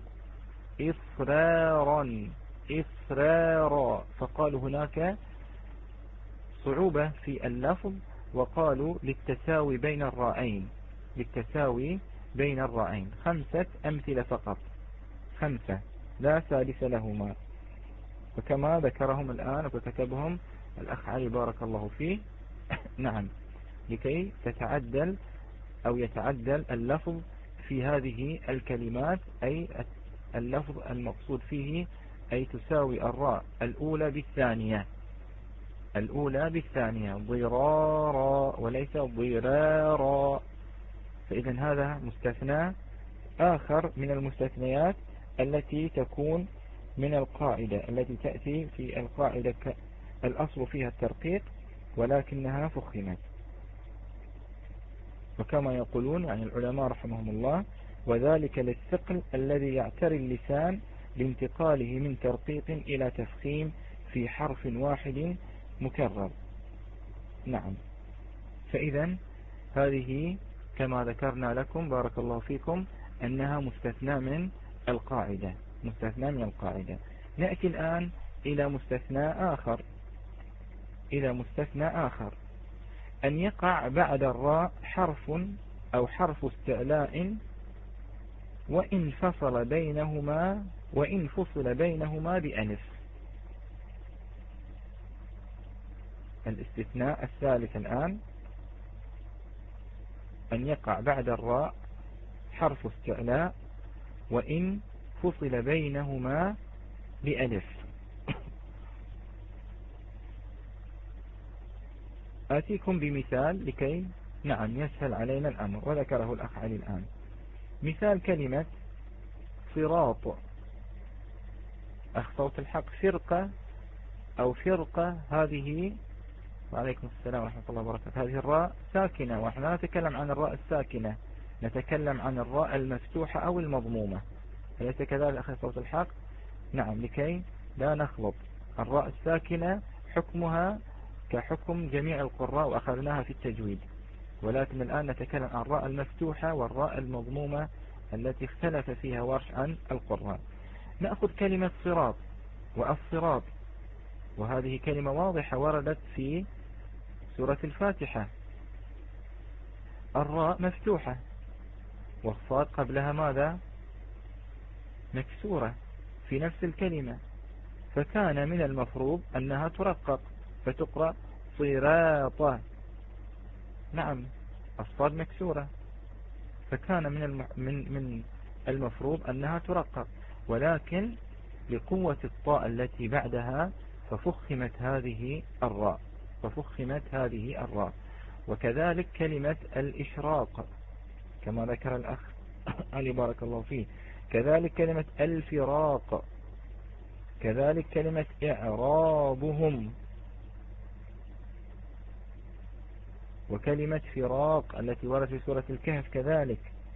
إصرارا إصرارا. فقالوا هناك صعوبة في اللفظ، وقالوا للتساوي بين الرائين للتساوي بين الرائين. خمسة أمثلة فقط، خمسة لا ثالث لهما، وكما ذكرهم الآن وكتبهم الأخ علي بارك الله فيه. نعم، لكي تتعدل أو يتعدل اللفظ في هذه الكلمات، أي اللفظ المقصود فيه أي تساوي الراء الأولى بالثانية الأولى بالثانية ضرارا وليس ضرارا. فإذا هذا مستثنى آخر من المستثنيات التي تكون من القاعدة التي تأتي في القاعدة الأصل فيها الترقيق ولكنها فخمت. وكما يقولون يعني العلماء رحمهم الله: وذلك للثقل الذي يعتري اللسان لانتقاله من ترقيق إلى تفخيم في حرف واحد مكرر. نعم، فإذا هذه كما ذكرنا لكم بارك الله فيكم أنها مستثنى من القاعدة مستثنى من القاعدة. نأتي الآن إلى مستثنى آخر إلى مستثنى آخر أن يقع بعد الراء حرف أو حرف استعلاء وإن فصل بينهما وإن فصل بينهما بألف. الاستثناء الثالث الآن أن يقع بعد الراء حرف استعلاء وإن فصل بينهما بألف. آتيكم بمثال لكي نعم يسهل علينا الأمر، وذكره الأخ علي الآن. مثال كلمة صراط، أخ صوت الحق، فرقة أو فرقة، هذه وعليكم السلام ورحمة الله وبركاته، هذه الراء ساكنة، ونحن لا نتكلم عن الراء الساكنة، نتكلم عن الراء المفتوحة أو المضمومة، أليس كذلك أخي صوت الحق؟ نعم، لكي لا نخلط. الراء الساكنة حكمها كحكم جميع القراء وأخذناها في التجويد، ولكن الآن نتكلم عن الراء المفتوحة والراء المضمومة التي اختلف فيها ورش عن القراء. نأخذ كلمة صراط والصراط، وهذه كلمة واضحة وردت في سورة الفاتحة. الراء مفتوحة والصاد قبلها ماذا؟ مكسورة في نفس الكلمة، فكان من المفروض أنها ترقق فتقرأ صراطة. نعم، الصاد مكسورة، فكان من من من المفروض أنها ترقق، ولكن لقوة الطاء التي بعدها ففخمت هذه الراء ففخمت هذه الراء. وكذلك كلمة الإشراق كما ذكر الأخ علي بارك الله فيه، كذلك كلمة الفراق، كذلك كلمة إعرابهم، وكلمة فراق التي وردت في سورة الكهف كذلك.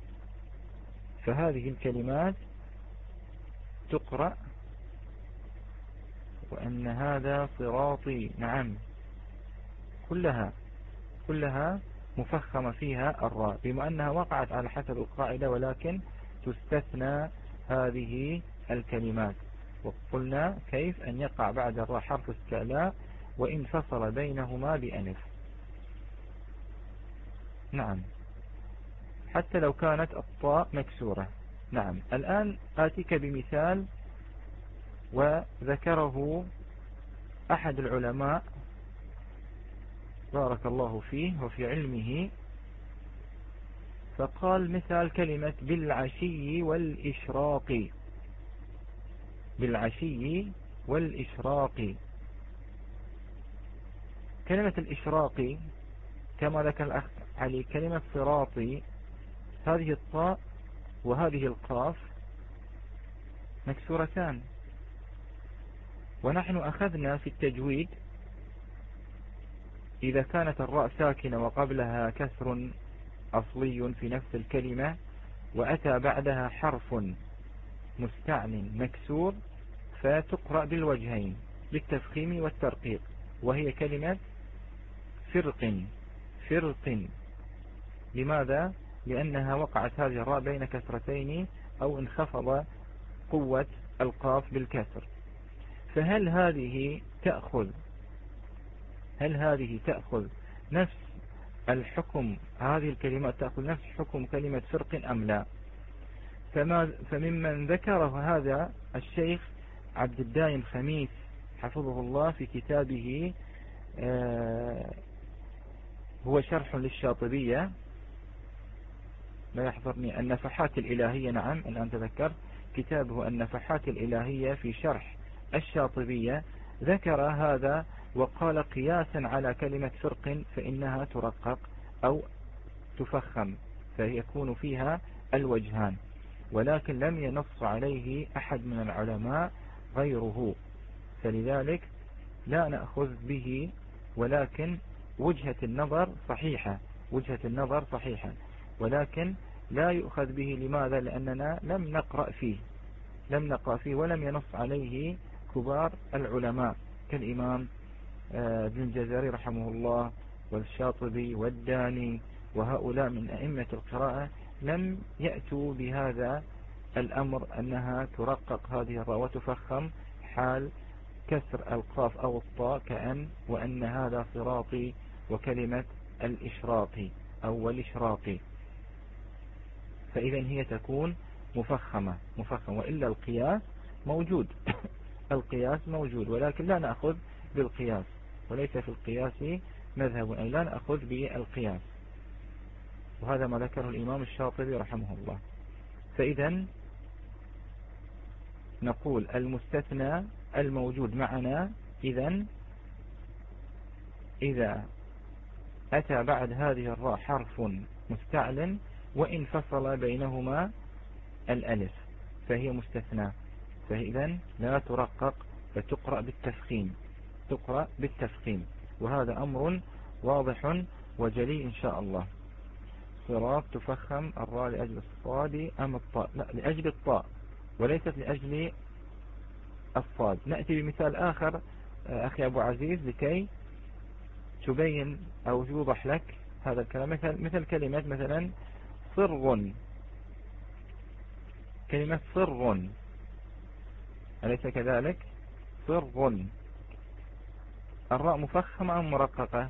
فهذه الكلمات تقرأ وأن هذا صراطي، نعم، كلها كلها مفخمة فيها الراء بما أنها وقعت على حسب القاعدة، ولكن تستثنى هذه الكلمات. وقلنا كيف أن يقع بعد الراء حرف استعلاء وإن فصل بينهما بألف. نعم، حتى لو كانت الطاء مكسورة. نعم، الآن آتيك بمثال وذكره أحد العلماء بارك الله فيه وفي علمه، فقال مثال كلمة بالعشي والإشراق. بالعشي والإشراق. كلمة الإشراق كما ذكر الأخ علي كلمة صراطي، هذه الطاء وهذه القاف مكسورتان، ونحن أخذنا في التجويد إذا كانت الراء ساكنة وقبلها كسر أصلي في نفس الكلمة وأتى بعدها حرف مستعل مكسور فتقرأ بالوجهين بالتفخيم والترقيق، وهي كلمة فرق. فرق لماذا؟ لأنها وقعت هذه الراء بين كسرتين أو انخفض قوة القاف بالكسر. فهل هذه تأخذ هل هذه تأخذ نفس الحكم، هذه الكلمات تأخذ نفس حكم كلمة فرق أم لا؟ فما فممن ذكره هذا الشيخ عبد الدائم خميس حفظه الله في كتابه آه هو شرح للشاطبية، لا يحضرني، النفحات الإلهية، نعم الآن تذكر كتابه النفحات الإلهية في شرح الشاطبية، ذكر هذا وقال قياسا على كلمة فرق فإنها ترقق أو تفخم فيكون فيها الوجهان، ولكن لم ينص عليه أحد من العلماء غيره، فلذلك لا نأخذ به، ولكن وجهة النظر صحيحة وجهة النظر صحيحة ولكن لا يؤخذ به. لماذا؟ لأننا لم نقرأ فيه لم نقرأ فيه ولم ينص عليه كبار العلماء كالإمام ابن الجزري رحمه الله والشاطبي والداني، وهؤلاء من أئمة القراءة لم يأتوا بهذا الأمر أنها ترقق هذه الراء وتفخم حال كسر القاف أو الطاء، كأن وأن هذا صراطي وكلمة الإشراقي أو الإشراقي، فإذا هي تكون مفخمة مفخمة وإلا القياس موجود القياس موجود، ولكن لا نأخذ بالقياس، وليس في القياس مذهب، أي لا نأخذ بالقياس، وهذا ما ذكره الإمام الشاطبي رحمه الله. فإذا نقول المستثنى الموجود معنا إذا إذا أتى بعد هذه الراء حرف مستعل وإن فصل بينهما الألف فهي مستثنى، فإذا لا ترقق فتقرأ بالتفخيم تقرأ بالتفخيم وهذا أمر واضح وجلي إن شاء الله. صراط تفخم الراء لأجل الصاد أم الطاء؟ لا، لأجل الطاء وليست لأجل الصاد. نأتي بمثال آخر أخي أبو عزيز لكي تبين أو يوضح لك هذا الكلام، مثل, مثل كلمة مثلا صر، كلمة صر أليس كذلك؟ صر الراء مفخمة أم مرققة؟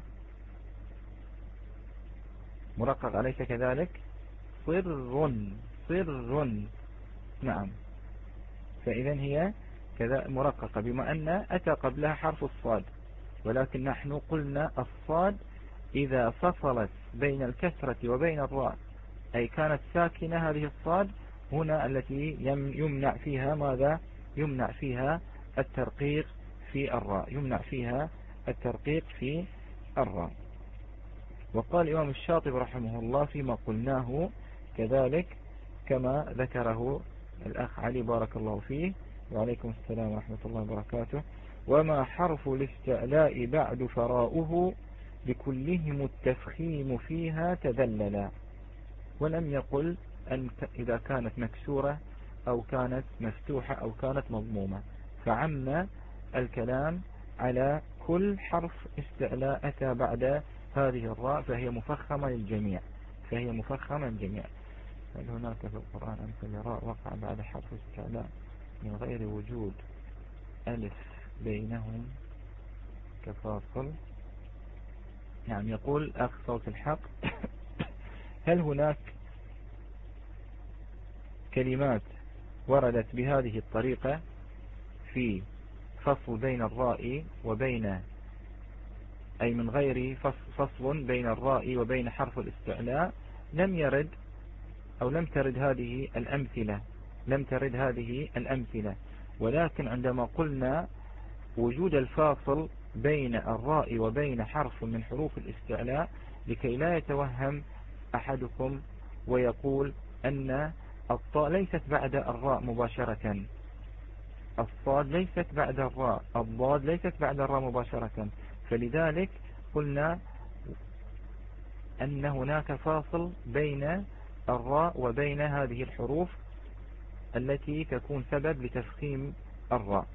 مرقق أليس كذلك؟ صر صر نعم، فإذا هي كذا مرققة بما أن أتى قبلها حرف الصاد، ولكن نحن قلنا الصاد إذا فصلت بين الكسرة وبين الراء أي كانت ساكنة هذه الصاد هنا التي يمنع فيها ماذا؟ يمنع فيها الترقيق في الراء يمنع فيها الترقيق في الراء. وقال الإمام الشاطبي رحمه الله فيما قلناه كذلك كما ذكره الأخ علي بارك الله فيه وعليكم السلام ورحمة الله وبركاته: وما حرف الاستعلاء بعد فراؤه بكلهم التفخيم فيها تذللا. ولم يقل أن إذا كانت مكسورة أو كانت مفتوحة أو كانت مضمومة، فعم الكلام على كل حرف استعلاء أتى بعد هذه الراء فهي مفخمة للجميع فهي مفخمة للجميع. هل هناك في القرآن أمثلة راء وقع بعد حرف استعلاء من غير وجود ألف بينهم كفاصل؟ يعني يقول أخ صوت الحق هل هناك كلمات وردت بهذه الطريقة في فصل بين الراء وبين أي من غير فصل بين الراء وبين حرف الاستعلاء؟ لم يرد أو لم ترد هذه الأمثلة لم ترد هذه الأمثلة ولكن عندما قلنا وجود الفاصل بين الراء وبين حرف من حروف الاستعلاء لكي لا يتوهم أحدكم ويقول أن الطاء ليست بعد الراء مباشرة، الصاد ليست بعد الراء، الضاد ليست بعد الراء مباشرة، فلذلك قلنا أن هناك فاصل بين الراء وبين هذه الحروف التي تكون سبب لتفخيم الراء.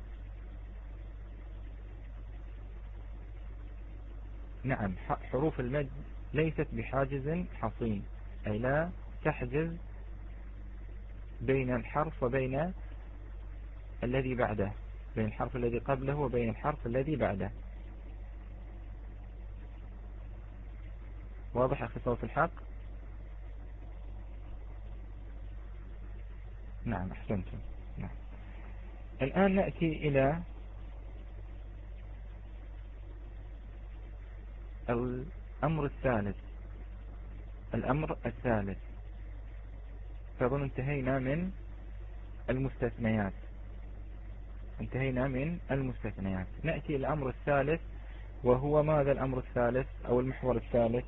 نعم، حروف المد ليست بحاجز حصين، أي لا تحجز بين الحرف وبين الذي بعده، بين الحرف الذي قبله وبين الحرف الذي بعده. واضح أخي صوت الحق؟ نعم أحسنتم. نعم. الآن نأتي إلى الأمر الثالث. الأمر الثالث فأظن انتهينا من المستثنيات، انتهينا من المستثنيات. نأتي إلى الأمر الثالث، وهو ماذا الأمر الثالث أو المحور الثالث؟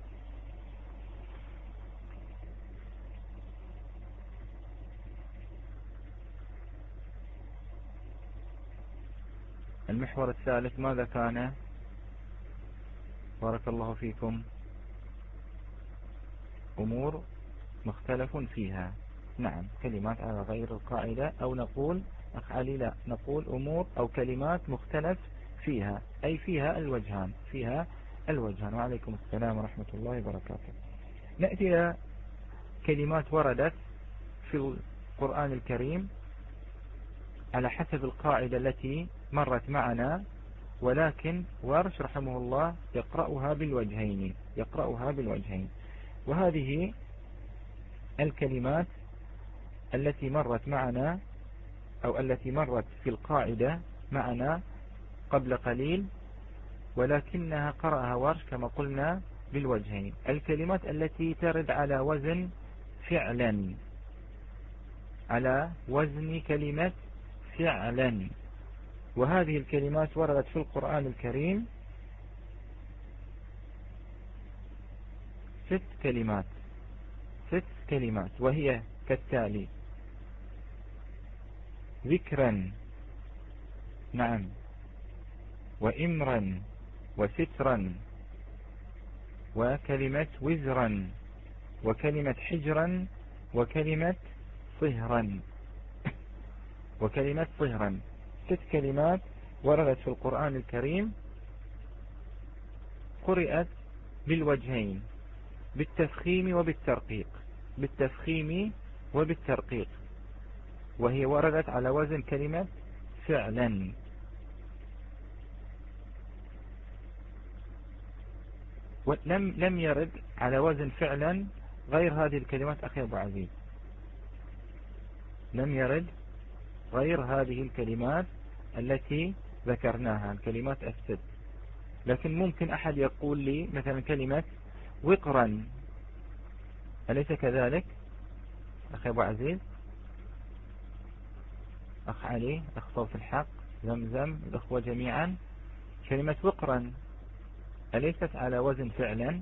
المحور الثالث ماذا كان؟ بارك الله فيكم. أمور مختلف فيها. نعم، كلمات على غير القاعدة، أو نقول أخ علي لا نقول أمور أو كلمات مختلف فيها، أي فيها الوجهان، فيها الوجهان. وعليكم السلام ورحمة الله وبركاته. نأتي إلى كلمات وردت في القرآن الكريم على حسب القاعدة التي مرت معنا، ولكن ورش رحمه الله يقرأها بالوجهين، يقرأها بالوجهين. وهذه الكلمات التي مرت معنا أو التي مرت في القاعدة معنا قبل قليل، ولكنها قرأها ورش كما قلنا بالوجهين. الكلمات التي ترد على وزن فعلا، على وزن كلمة فعلا. وهذه الكلمات وردت في القرآن الكريم ست كلمات، ست كلمات، وهي كالتالي: ذكرا، نعم، وإمرا، وسترا، وكلمة وزرا، وكلمة حجرا، وكلمة صهرا، وكلمة صهرا. ست كلمات وردت في القرآن الكريم، قرأت بالوجهين، بالتفخيم وبالترقيق، بالتفخيم وبالترقيق، وهي وردت على وزن كلمة فعلا. ولم لم يرد على وزن فعلا غير هذه الكلمات أخي أبو عزيز، لم يرد غير هذه الكلمات التي ذكرناها، الكلمات الست. لكن ممكن أحد يقول لي مثلا كلمة وقرا، أليس كذلك أخي أبو عزيز؟ أخ علي، أخ صوت الحق، زمزم، الأخوة جميعا، كلمة وقرا أليست على وزن فعلا؟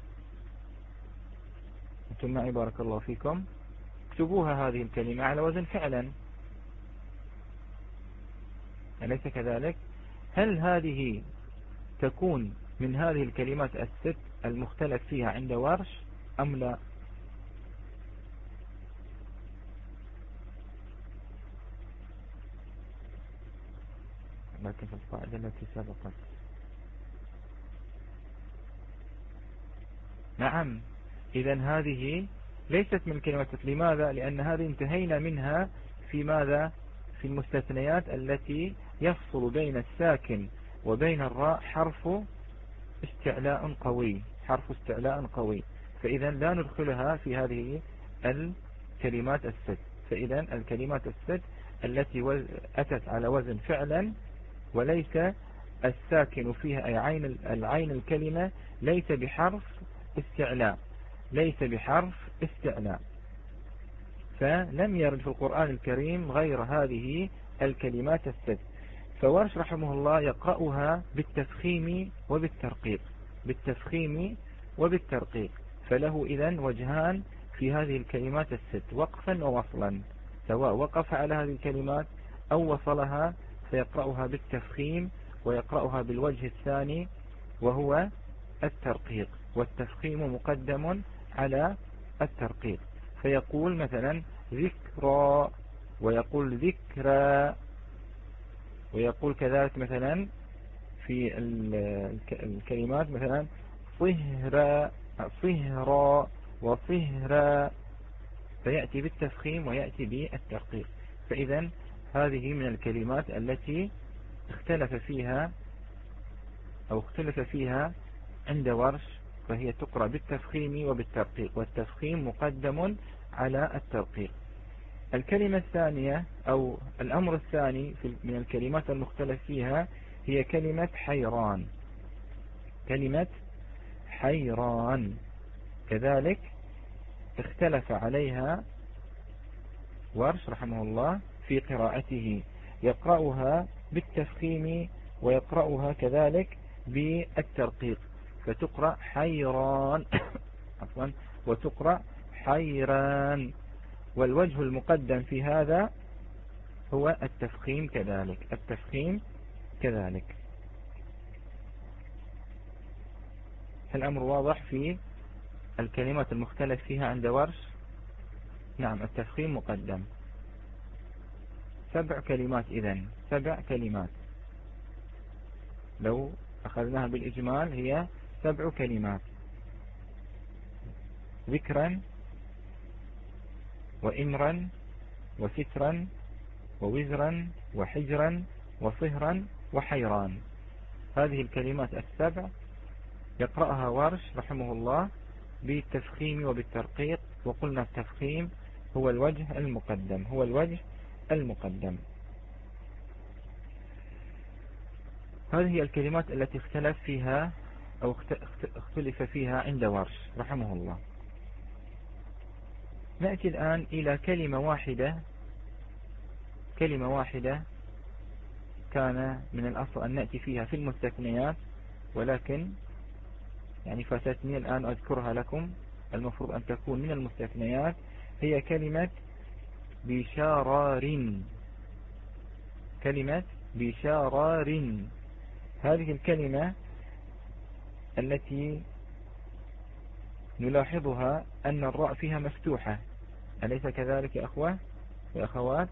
أنتم معي بارك الله فيكم. اكتبوها هذه الكلمة على وزن فعلا، أليس كذلك؟ هل هذه تكون من هذه الكلمات الست المختلف فيها عند ورش أم لا؟ لكن في القاعدة التي سبقت. نعم، إذن هذه ليست من كلمة. لماذا؟ لأن هذه انتهينا منها في ماذا؟ في المستثنيات التي يفصل بين الساكن وبين الراء حرف استعلاء قوي، حرف استعلاء قوي، فإذا لا ندخلها في هذه الكلمات الست. فإذا الكلمات الست التي أتت على وزن فعلا وليس الساكن فيها أي عين العين الكلمة ليس بحرف استعلاء، ليس بحرف استعلاء. فلم يرد في القرآن الكريم غير هذه الكلمات الست. فورش رحمه الله يقرأها بالتفخيم وبالترقيق، بالتفخيم وبالترقيق، فله إذن وجهان في هذه الكلمات الست، وقفا ووصلا، سواء وقف على هذه الكلمات أو وصلها فيقرأها بالتفخيم، ويقرأها بالوجه الثاني وهو الترقيق، والتفخيم مقدم على الترقيق. فيقول مثلا ذكرى، ويقول ذكرى، ويقول كذلك مثلا في الكلمات مثلا صهرا صهرا وصهرا، فيأتي بالتفخيم ويأتي بالترقيق. فإذا هذه من الكلمات التي اختلف فيها أو اختلف فيها عند ورش، فهي تقرأ بالتفخيم وبالترقيق، والتفخيم مقدم على الترقيق. الكلمة الثانية أو الأمر الثاني من الكلمات المختلف فيها هي كلمة حيران، كلمة حيران كذلك اختلف عليها ورش رحمه الله في قراءته، يقرأها بالتفخيم ويقرأها كذلك بالترقيق، فتقرأ حيران عفوا وتقرأ حيران، والوجه المقدم في هذا هو التفخيم كذلك، التفخيم كذلك. الأمر واضح في الكلمات المختلف فيها عند ورش. نعم، التفخيم مقدم. سبع كلمات إذن، سبع كلمات لو أخذناها بالإجمال هي سبع كلمات: ذكرا وإمرا وسترا ووزرا وحجرا وصهرا وحيران. هذه الكلمات السبع يقرأها ورش رحمه الله بالتفخيم وبالترقيق، وقلنا التفخيم هو الوجه المقدم، هو الوجه المقدم. هذه الكلمات التي اختلف فيها أو اختلف فيها عند ورش رحمه الله. نأتي الآن إلى كلمة واحدة، كلمة واحدة كان من الأصل أن نأتي فيها في المستثنيات، ولكن يعني فاتتني الآن أذكرها لكم، المفروض أن تكون من المستثنيات، هي كلمة بشارار، كلمة بشارار. هذه الكلمة التي نلاحظها أن الراء فيها مفتوحة، أليس كذلك يا أخوة وأخوات؟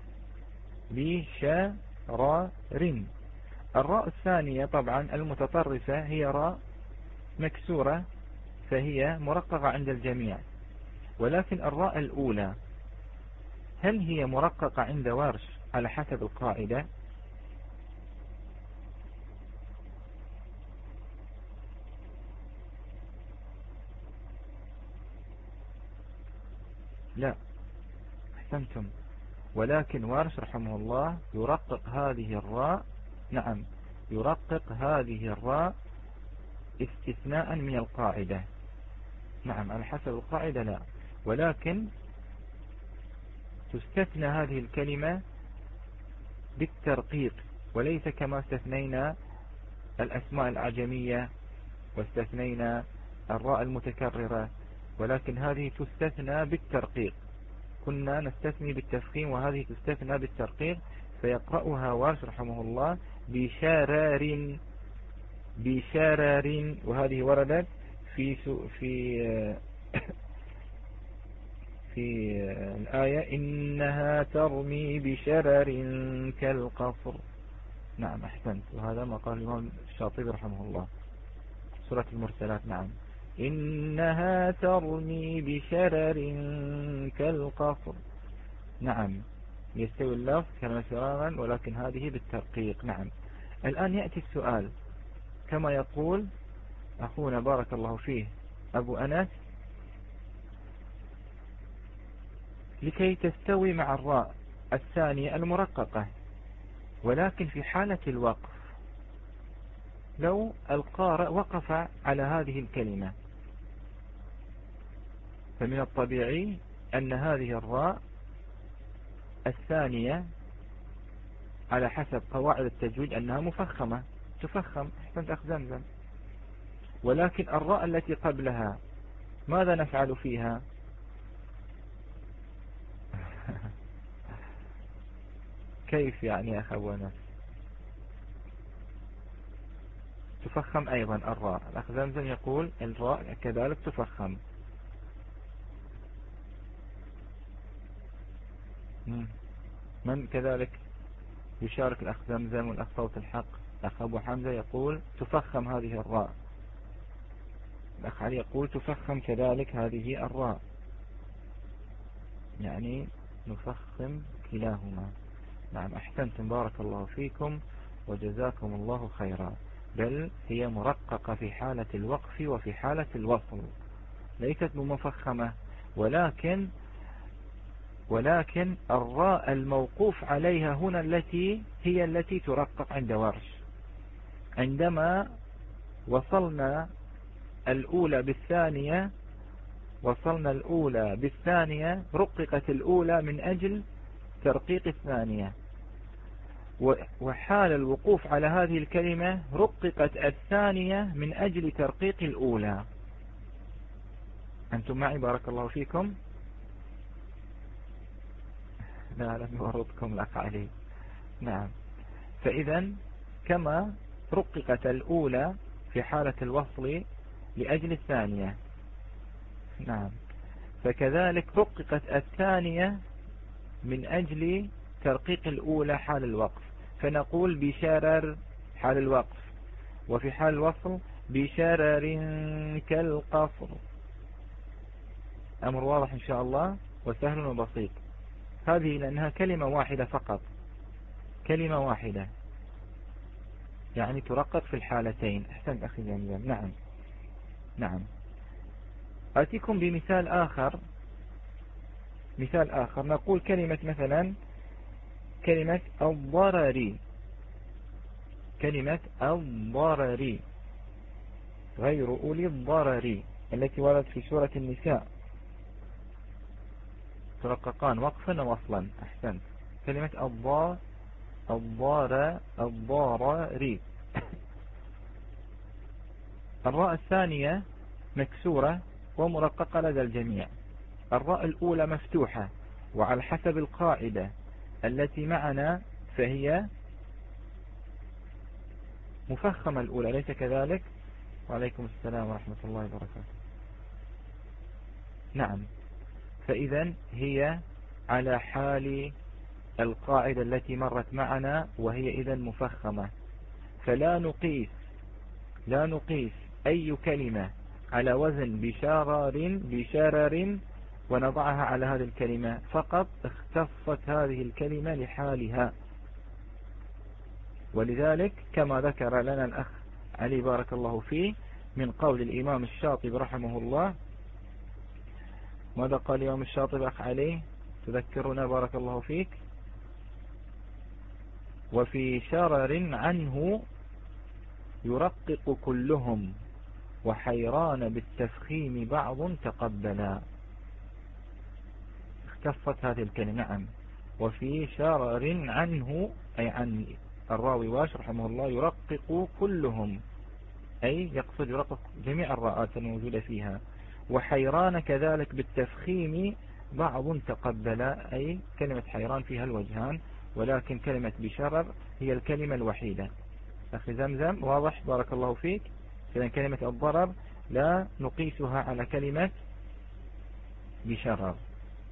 بشارار. الراء الثانية طبعا المتطرفة هي راء مكسورة، فهي مرققة عند الجميع، ولكن الراء الأولى هل هي مرققة عند ورش على حسب القاعدة؟ لا، أحسنتم، ولكن ورش رحمه الله يرقق هذه الراء، نعم يرقق هذه الراء استثناء من القاعدة، نعم على حسب القاعدة لا، ولكن تستثنى هذه الكلمة بالترقيق، وليس كما استثنينا الأسماء الأعجمية واستثنينا الراء المتكررة، ولكن هذه تستثنى بالترقيق. كنا نستثني بالتفخيم وهذه تستثنى بالترقيق، فيقرأها ورش رحمه الله بشارار، بشارار، وهذه وردت في في في الآية إنها ترمي بشرر كالقصر. نعم أحسنت، وهذا ما قال الإمام الشاطبي رحمه الله، سورة المرسلات. نعم إنها ترمي بشرر كالقصر. نعم يستوي اللفظ كلمة فرارا، ولكن هذه بالترقيق. نعم الآن يأتي السؤال كما يقول أخونا بارك الله فيه أبو أنس: لكي تستوي مع الراء الثانية المرققة، ولكن في حالة الوقف لو القارئ وقف على هذه الكلمة، فمن الطبيعي أن هذه الراء الثانية على حسب قواعد التجويد أنها مفخمة، تفخم. أحسنت أخ زمزم. ولكن الراء التي قبلها ماذا نفعل فيها؟ كيف يعني يا أخوانا؟ تفخم أيضا الراء. الأخ زمزم يقول الراء كذلك تفخم. من كذلك يشارك الأخ زمزم والأخ صوت الحق؟ الأخ أبو حمزة يقول تفخم هذه الراء. الأخ علي يقول تفخم كذلك هذه الراء، يعني نفخم كلاهما. نعم أحسنتم، بارك الله فيكم وجزاكم الله خيرا. بل هي مرققة في حالة الوقف وفي حالة الوصل، ليست بمفخمة. ولكن ولكن الراء الموقوف عليها هنا التي هي التي ترقق عند ورش. عندما وصلنا الأولى بالثانية وصلنا الأولى بالثانية رققت الأولى من أجل ترقيق الثانية، وحال الوقوف على هذه الكلمة رققت الثانية من أجل ترقيق الأولى. أنتم معي بارك الله فيكم؟ لا لم يورطكم الأخ علي. نعم، فإذا كما رققت الأولى في حالة الوصل لأجل الثانية، نعم، فكذلك رققت الثانية من أجل ترقيق الأولى حال الوقف. فنقول بشرر حال الوقف، وفي حال الوصل بشرر كالقصر. أمر واضح إن شاء الله وسهل وبسيط. هذه لأنها كلمة واحدة فقط، كلمة واحدة يعني ترقق في الحالتين. أحسنت أخي زمزم. نعم نعم. أتيكم بمثال آخر. مثال آخر نقول كلمة مثلا كلمة الضرر. كلمة الضرر غير أولي الضرر التي وردت في سورة النساء، ترققان وقفا ووصلا. أحسنت. كلمة الضار الضار الضرر. الراء الثانية مكسورة ومرققة لدى الجميع. الراء الأولى مفتوحة، وعلى حسب القاعدة التي معنا فهي مفخمة الأولى، أليس كذلك؟ وعليكم السلام ورحمة الله وبركاته. نعم، فإذا هي على حال القاعدة التي مرت معنا، وهي إذا مفخمة. فلا نقيس لا نقيس أي كلمة على وزن بشرر بشرر ونضعها على هذه الكلمة، فقط اختصت هذه الكلمة لحالها. ولذلك كما ذكر لنا الأخ علي بارك الله فيه من قول الإمام الشاطبي رحمه الله. ماذا قال الإمام الشاطبي أخ علي؟ تذكرنا بارك الله فيك. وفي شرر عنه يرقق كلهم وحيران بالتفخيم بعض تقبلا. اختصت هذه الكلمة. نعم. وفي شرر عنه أي عن الراوي واش رحمه الله يرقق كلهم، أي يقصد يرقق جميع الراءات الموجودة فيها. وحيران كذلك بالتفخيم بعض تقبلا، أي كلمة حيران فيها الوجهان، ولكن كلمة بشرر هي الكلمة الوحيدة. أخي زمزم واضح بارك الله فيك. إذن كلمة الضرر لا نقيسها على كلمة بشرر.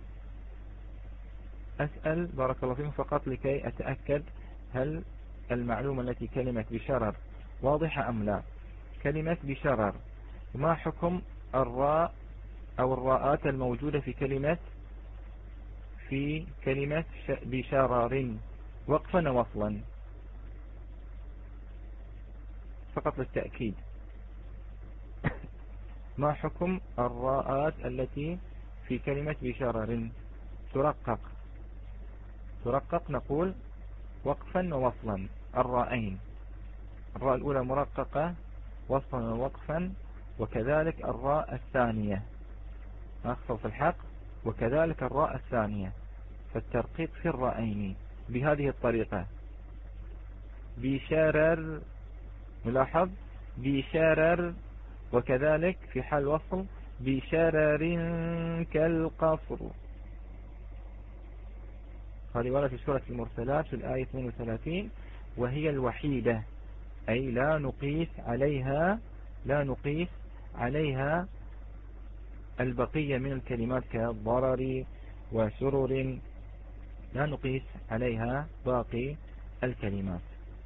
أسأل بارك الله فيكم فقط لكي أتأكد هل المعلومة التي كلمة بشرر واضحة أم لا. كلمة بشرر ما حكم الراء أو الراءات الموجودة في كلمة في كلمة بشرر وقفا ووصلا؟ فقط للتأكيد، ما حكم الراءات التي في كلمة بشرر ترقق ترقق نقول وقفا ووصلا الرائين. الراء الأولى مرققة وصلا ووقفا، وكذلك الراء الثانية أخصص الحق، وكذلك الراء الثانية. فالترقيق في الرائين بهذه الطريقة. بشرر، ملاحظ بشرر، وكذلك في حال وصل بشرر كالقصر. هذه ورد في سورة المرسلات في الآية اثنين وثلاثين، وهي الوحيدة، أي لا نقيس عليها لا نقيس عليها البقية من الكلمات كالضرر وسرر، لا نقيس عليها باقي الكلمات.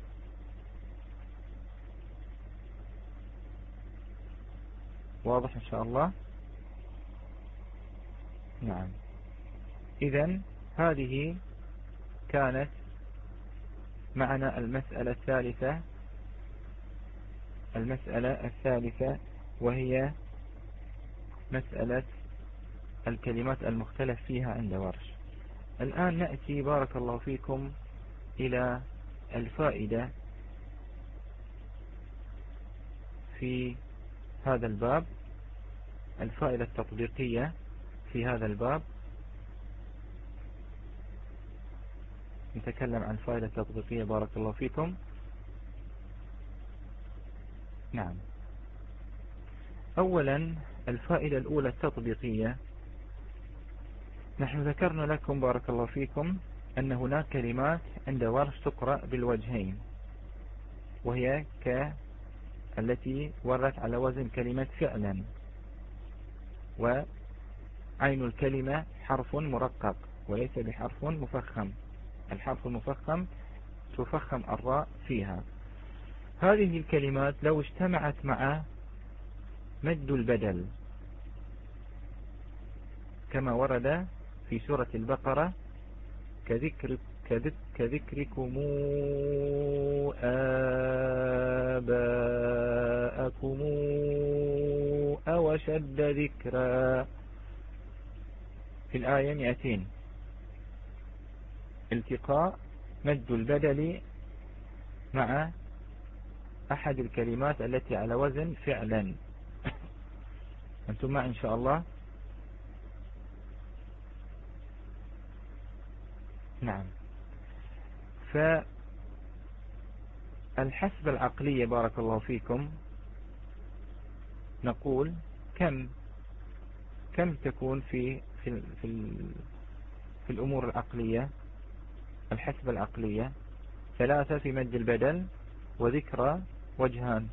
واضح إن شاء الله؟ نعم. إذن هذه كانت معنا المسألة الثالثة المسألة الثالثة وهي مسألة الكلمات المختلف فيها عند ورش. الآن نأتي بارك الله فيكم إلى الفائدة في هذا الباب، الفائدة التطبيقية في هذا الباب. نتكلم عن الفائدة التطبيقية بارك الله فيكم. نعم. أولا الفائدة الأولى التطبيقية، نحن ذكرنا لكم بارك الله فيكم أن هناك كلمات عند ورش تقرأ بالوجهين، وهي كالتي ورت على وزن كلمة فعلا، وعين الكلمة حرف مرقق وليس بحرف مفخم. الحرف المفخم تفخم الراء فيها. هذه الكلمات لو اجتمعت مع مد البدل كما ورد في سورة البقرة كذكر كذك كذكركم آباءكم أو شد ذكرا في الآية مئتين، التقاء مد البدل مع أحد الكلمات التي على وزن فعلا. أنتم معي إن شاء الله؟ نعم. فالحسبة العقلية بارك الله فيكم نقول كم كم تكون في في في, في الأمور العقلية. الحسبة العقلية ثلاثة في مد البدل وذكرى وجهان،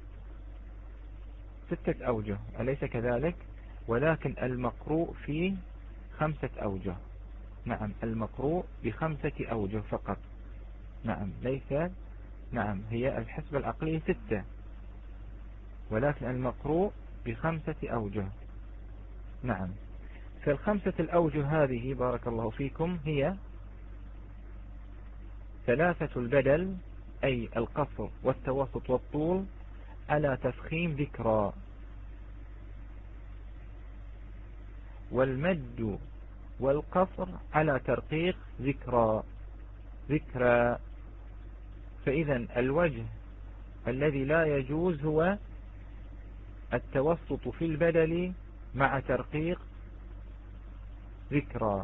ستة أوجه، أليس كذلك؟ ولكن المقروء فيه خمسة أوجه. نعم، المقروء بخمسة أوجه فقط. نعم، ليس نعم هي الحسبة العقلية ستة، ولكن المقروء بخمسة أوجه. نعم. فالخمسة الأوجه هذه بارك الله فيكم هي ثلاثة البدل أي القصر والتوسط والطول على تفخيم ذكرى، والمد والقصر على ترقيق ذكرى ذكرى. فإذا الوجه الذي لا يجوز هو التوسط في البدل مع ترقيق ذكرى.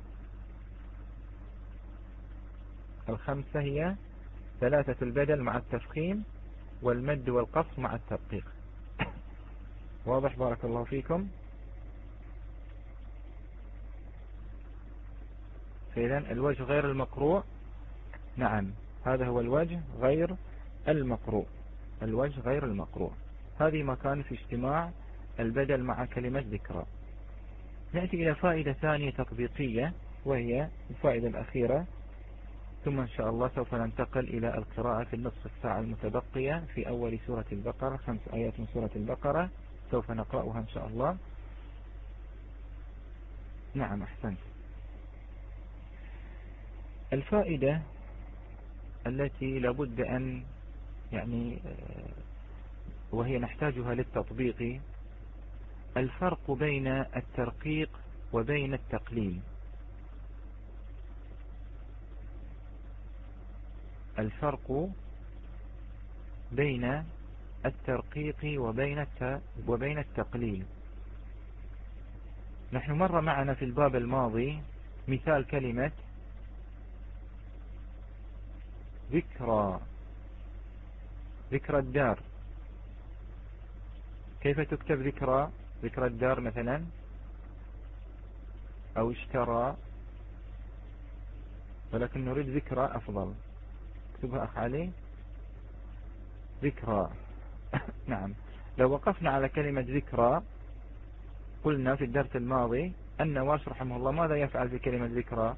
الخمسة هي ثلاثة البدل مع التفخيم والمد والقصر مع الترقيق. واضح بارك الله فيكم؟ فإذا الوجه غير المقروء، نعم هذا هو الوجه غير المقروء، الوجه غير المقروء. هذه مكان في اجتماع البدل مع كلمة ذكرى. نأتي إلى فائدة ثانية تطبيقية وهي الفائدة الأخيرة، ثم إن شاء الله سوف ننتقل إلى القراءة في النصف الساعة المتبقية في أول سورة البقرة، خمس آيات من سورة البقرة سوف نقرأها إن شاء الله. نعم أحسنت. الفائدة التي لابد أن يعني وهي نحتاجها للتطبيق، الفرق بين الترقيق وبين التقليل. الفرق بين الترقيق وبين وبين التقليل. نحن مر معنا في الباب الماضي مثال كلمة ذكرى، ذكرى الدار، كيف تكتب ذكرى؟ ذكرى الدار مثلا، أو اشترى، ولكن نريد ذكرى أفضل. اكتبها أخ علي، ذكرى. نعم. لو وقفنا على كلمة ذكرى، قلنا في الدرس الماضي أن واش رحمه الله ماذا يفعل في كلمة ذكرى؟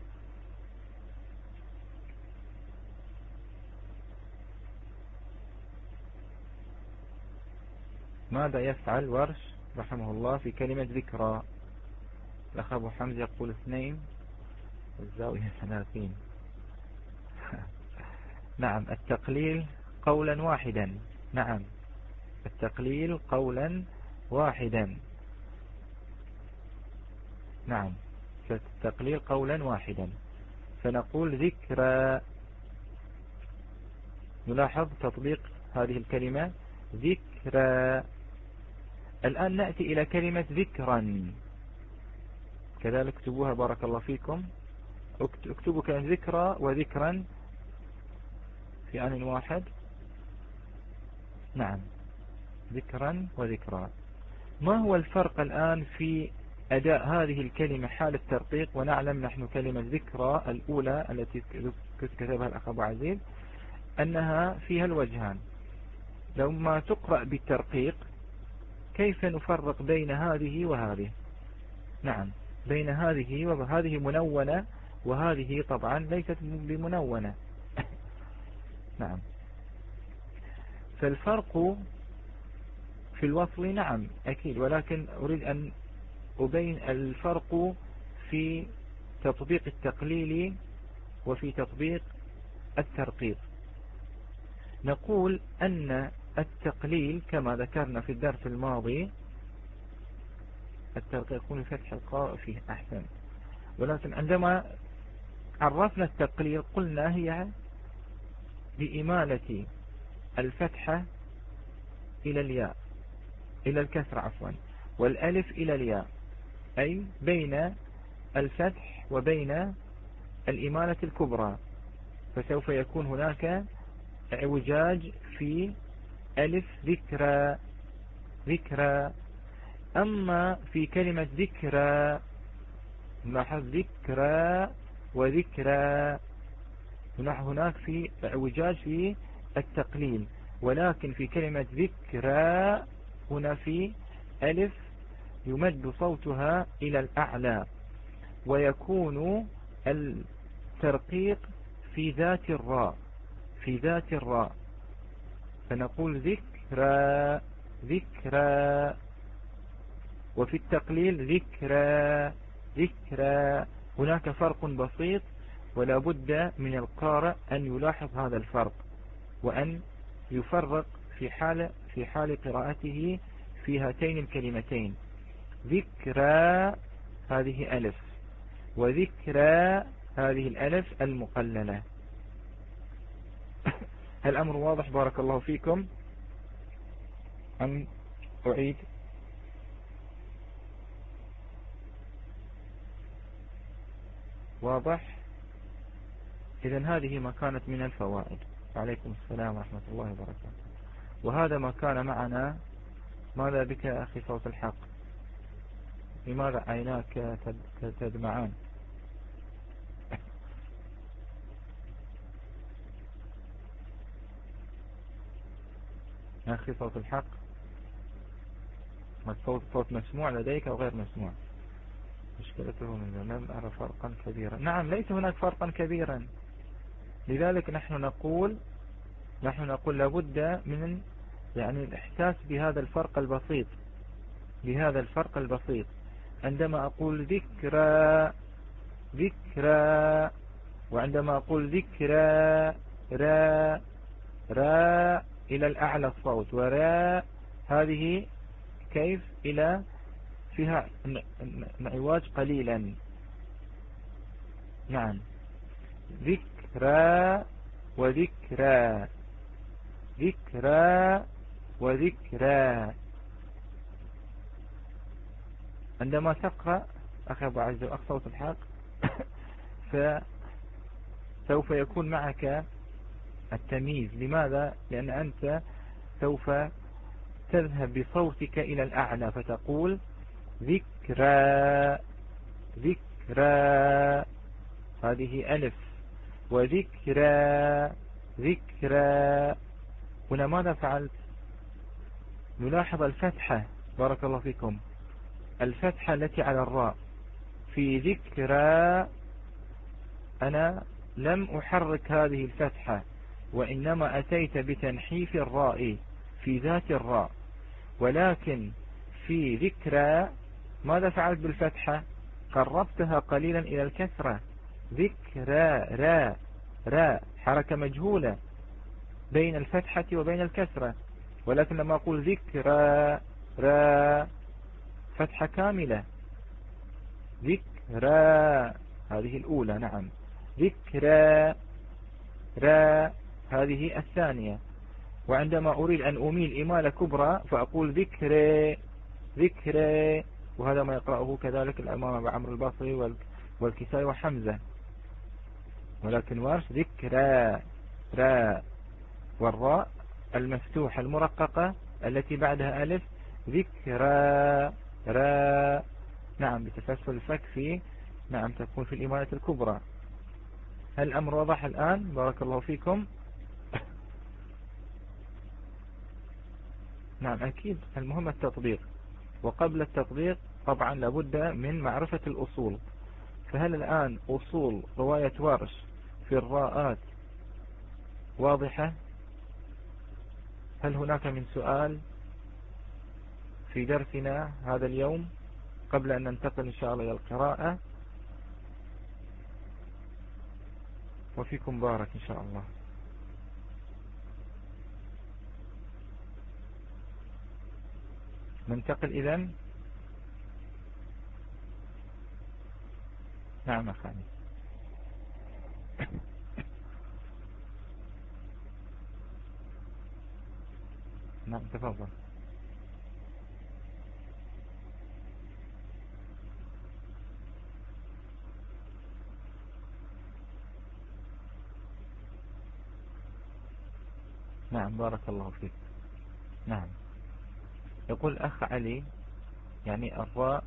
ماذا يفعل ورش رحمه الله في كلمة ذكرى؟ الأخ أبو حمزة يقول اثنين والزاوية ثلاثين. نعم، التقليل قولا واحدا. نعم، التقليل قولا واحدا. نعم، التقليل قولا واحدا. فنقول ذكرى. نلاحظ تطبيق هذه الكلمة ذكرى. الآن نأتي إلى كلمة ذكرا، كذلك اكتبوها بارك الله فيكم. اكتبوا كلمة ذكرى وذكرا في آن واحد. نعم، ذكرا وذكرى. ما هو الفرق الآن في أداء هذه الكلمة حال الترقيق؟ ونعلم نحن كلمة ذكرى الأولى التي كتبها الأخ أبو عزيز أنها فيها الوجهان. لو ما تقرأ بالترقيق كيف نفرق بين هذه وهذه؟ نعم، بين هذه وهذه منونة، وهذه طبعا ليست بمنونة. نعم، فالفرق في الوصل نعم أكيد، ولكن أريد أن أبين الفرق في تطبيق التقليل وفي تطبيق الترقيق. نقول أن التقليل كما ذكرنا في الدرس الماضي، الترقيق يكون فتح القاء فيه أحسن، ولكن عندما عرفنا التقليل قلنا هي بإمالة الفتحة إلى الياء، إلى الكسر عفوا، والألف إلى الياء، أي بين الفتح وبين الإمالة الكبرى، فسوف يكون هناك اعوجاج في ألف ذكرى ذكرى. أما في كلمة ذكرى نلاحظ ذكرى وذكرى، هناك في اعوجاج في التقليل، ولكن في كلمة ذكرى هنا في ألف يمد صوتها إلى الأعلى، ويكون الترقيق في ذات الراء، في ذات الراء، فنقول ذكرى ذكرى. وفي التقليل ذكرى ذكرى. هناك فرق بسيط، ولا بد من القارئ أن يلاحظ هذا الفرق، وأن يفرق في حال في حال قراءته في هاتين الكلمتين. ذكرى هذه ألف، وذكرى هذه الألف المقللة. هل الأمر واضح بارك الله فيكم أم أعيد؟ واضح؟ إذن هذه ما كانت من الفوائد. عليكم السلام ورحمة الله وبركاته. وهذا ما كان معنا. ماذا بك يا أخي صوت الحق؟ لماذا عيناك تدمعان؟ يا أخي صوت الحق، الصوت صوت مسموع لديك أو غير مسموع؟ مشكلته من لم أرى فرقا كبيرا. نعم، ليس هناك فرقا كبيرا، لذلك نحن نقول نحن نقول لابد من يعني الإحساس بهذا الفرق البسيط، بهذا الفرق البسيط. عندما أقول ذكرى ذكرى، وعندما أقول ذكرى را را إلى الأعلى الصوت، ورا هذه كيف إلى فيها انعواج قليلا. نعم، ذكرى وذكرى ذكرى وذكرى. عندما تقرأ أخي أبو عز وأخ صوت الحق فسوف يكون معك التمييز. لماذا؟ لأن أنت سوف تذهب بصوتك إلى الأعلى فتقول ذكرى ذكرى، هذه ألف، وذكرى ذكرى. هنا ماذا فعلت؟ نلاحظ الفتحة، بارك الله فيكم، الفتحة التي على الراء في ذكرى. أنا لم أحرك هذه الفتحة، وإنما أتيت بتنحيف الراء في ذات الراء، ولكن في ذكرى ماذا فعلت بالفتحة؟ قربتها قليلا إلى الكسرة. ذكرى را را، حركة مجهولة بين الفتحة وبين الكسرة، ولكن لما أقول ذكرى را فتحة كاملة. ذكرى هذه الأولى، نعم. ذكرى را هذه الثانية. وعندما أريد أن أميل إمالة كبرى فأقول ذكرى ذكرى، وهذا ما يقرأه كذلك الإمام عمرو البصري والكسائي وحمزة، ولكن ورش ذكرى را، والراء المفتوحة المرققة التي بعدها ألف ذكرى را، نعم، بتسلسل الفك في، نعم، تكون في الإمالة الكبرى. هل الأمر وضح الآن؟ بارك الله فيكم. نعم أكيد، المهم التطبيق، وقبل التطبيق طبعا لابد من معرفة الأصول. فهل الآن أصول رواية ورش في الراءات واضحة؟ هل هناك من سؤال في درسنا هذا اليوم قبل أن ننتقل إن شاء الله إلى القراءة؟ وفيكم بارك إن شاء الله. ننتقل إذن. نعم أخاني. نعم تفضل. نعم بارك الله فيك. نعم، يقول أخ علي، يعني الراء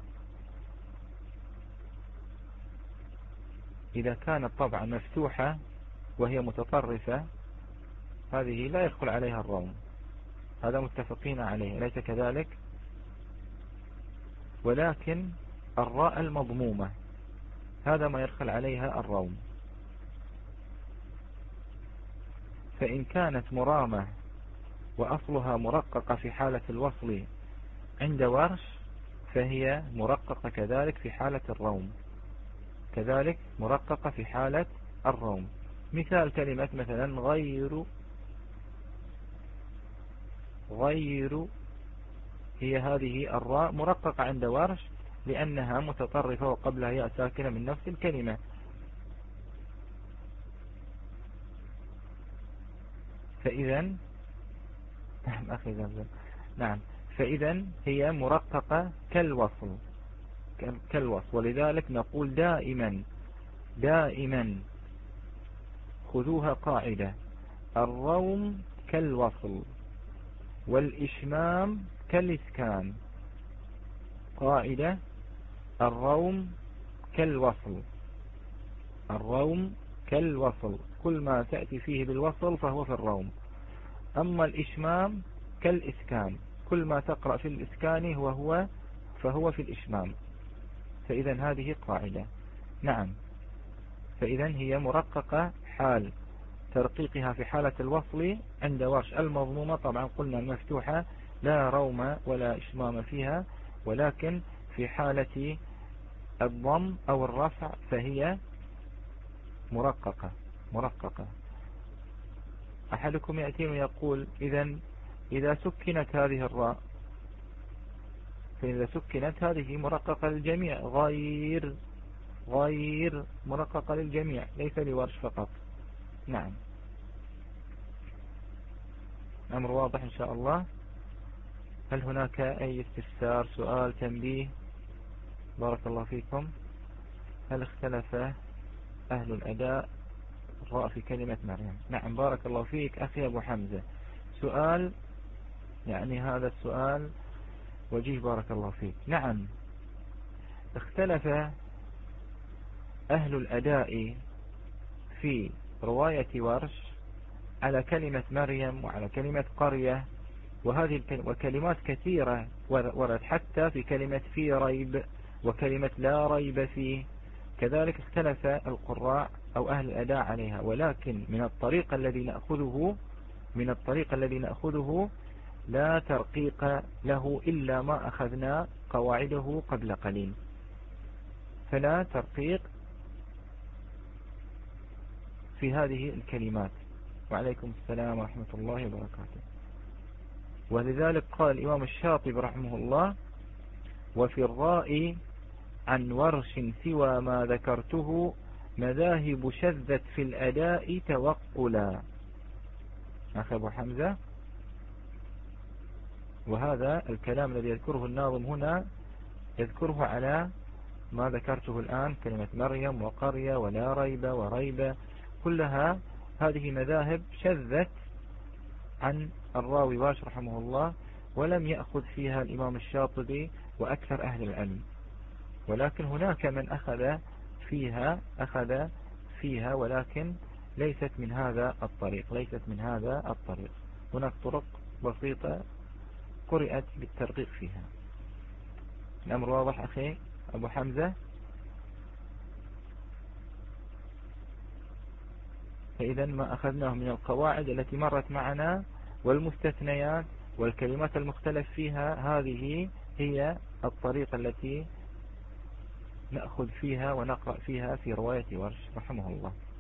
إذا كانت طبعا مفتوحة وهي متطرفة هذه لا يدخل عليها الروم، هذا متفقين عليه أليس كذلك؟ ولكن الراء المضمومة هذا ما يدخل عليها الروم. فإن كانت مرامة وأصلها مرققة في حالة الوصل عند ورش فهي مرققة كذلك في حالة الروم، كذلك مرققة في حالة الروم. مثال كلمة مثلا غير، غير هي هذه الراء مرققة عند ورش لأنها متطرفة وقبلها ياء ساكنة من نفس الكلمة. فإذا نعم أخي زمزم، نعم، فإذا هي مرققة كالوصل، كالوصل، ولذلك نقول دائما دائما خذوها قاعدة: الروم كالوصل والإشمام كالإسكان. قاعدة: الروم كالوصل، الروم كالوصل، كل ما تأتي فيه بالوصل فهو في الروم. أما الإشمام كالإسكان، كل ما تقرأ في الإسكان هو هو فهو في الإشمام. فإذا هذه قاعدة. نعم، فإذا هي مرققة حال ترقيقها في حالة الوصل عند ورش. المضمومة طبعا قلنا المفتوحة لا روم ولا إشمام فيها، ولكن في حالة الضم أو الرفع فهي مرققة مرققة. أحدكم يأتي ويقول إذن إذا سكنت هذه الراء، فإذا سكنت هذه مرققة للجميع، غير غير مرققة للجميع ليس لورش فقط. نعم، أمر واضح إن شاء الله. هل هناك أي استفسار، سؤال، تنبيه؟ بارك الله فيكم. هل اختلف أهل الأداء الراء في كلمة مريم؟ نعم بارك الله فيك أخي أبو حمزة. سؤال يعني هذا السؤال وجيه بارك الله فيك. نعم، اختلف أهل الأداء في رواية ورش على كلمة مريم وعلى كلمة قرية، وهذه وكلمات كثيرة ورد حتى في كلمة في ريب وكلمة لا ريب فيه، كذلك اختلف القراء أو أهل الأداء عليها. ولكن من الطريق الذي نأخذه من الطريق الذي نأخذه لا ترقيق له إلا ما أخذنا قواعده قبل قليل، فلا ترقيق في هذه الكلمات. وعليكم السلام ورحمة الله وبركاته. ولذلك قال الإمام الشاطبي رحمه الله: وفي الراء عن ورش سوى ما ذكرته مذاهب شذت في الأداء توقلا. أخي أبو حمزة، وهذا الكلام الذي يذكره الناظم هنا يذكره على ما ذكرته الآن، كلمة مريم وقرية ولا ريب وريب، كلها هذه مذاهب شذت عن الراوي واش رحمه الله، ولم يأخذ فيها الإمام الشاطبي وأكثر أهل العلم. ولكن هناك من أخذ فيها أخذ فيها ولكن ليست من هذا الطريق ليست من هذا الطريق هناك طرق بسيطة قرأت بالترقيق فيها. الأمر واضح أخي أبو حمزة؟ فإذا ما أخذناه من القواعد التي مرت معنا والمستثنيات والكلمات المختلف فيها، هذه هي الطريقة التي نأخذ فيها ونقرأ فيها في رواية ورش رحمه الله.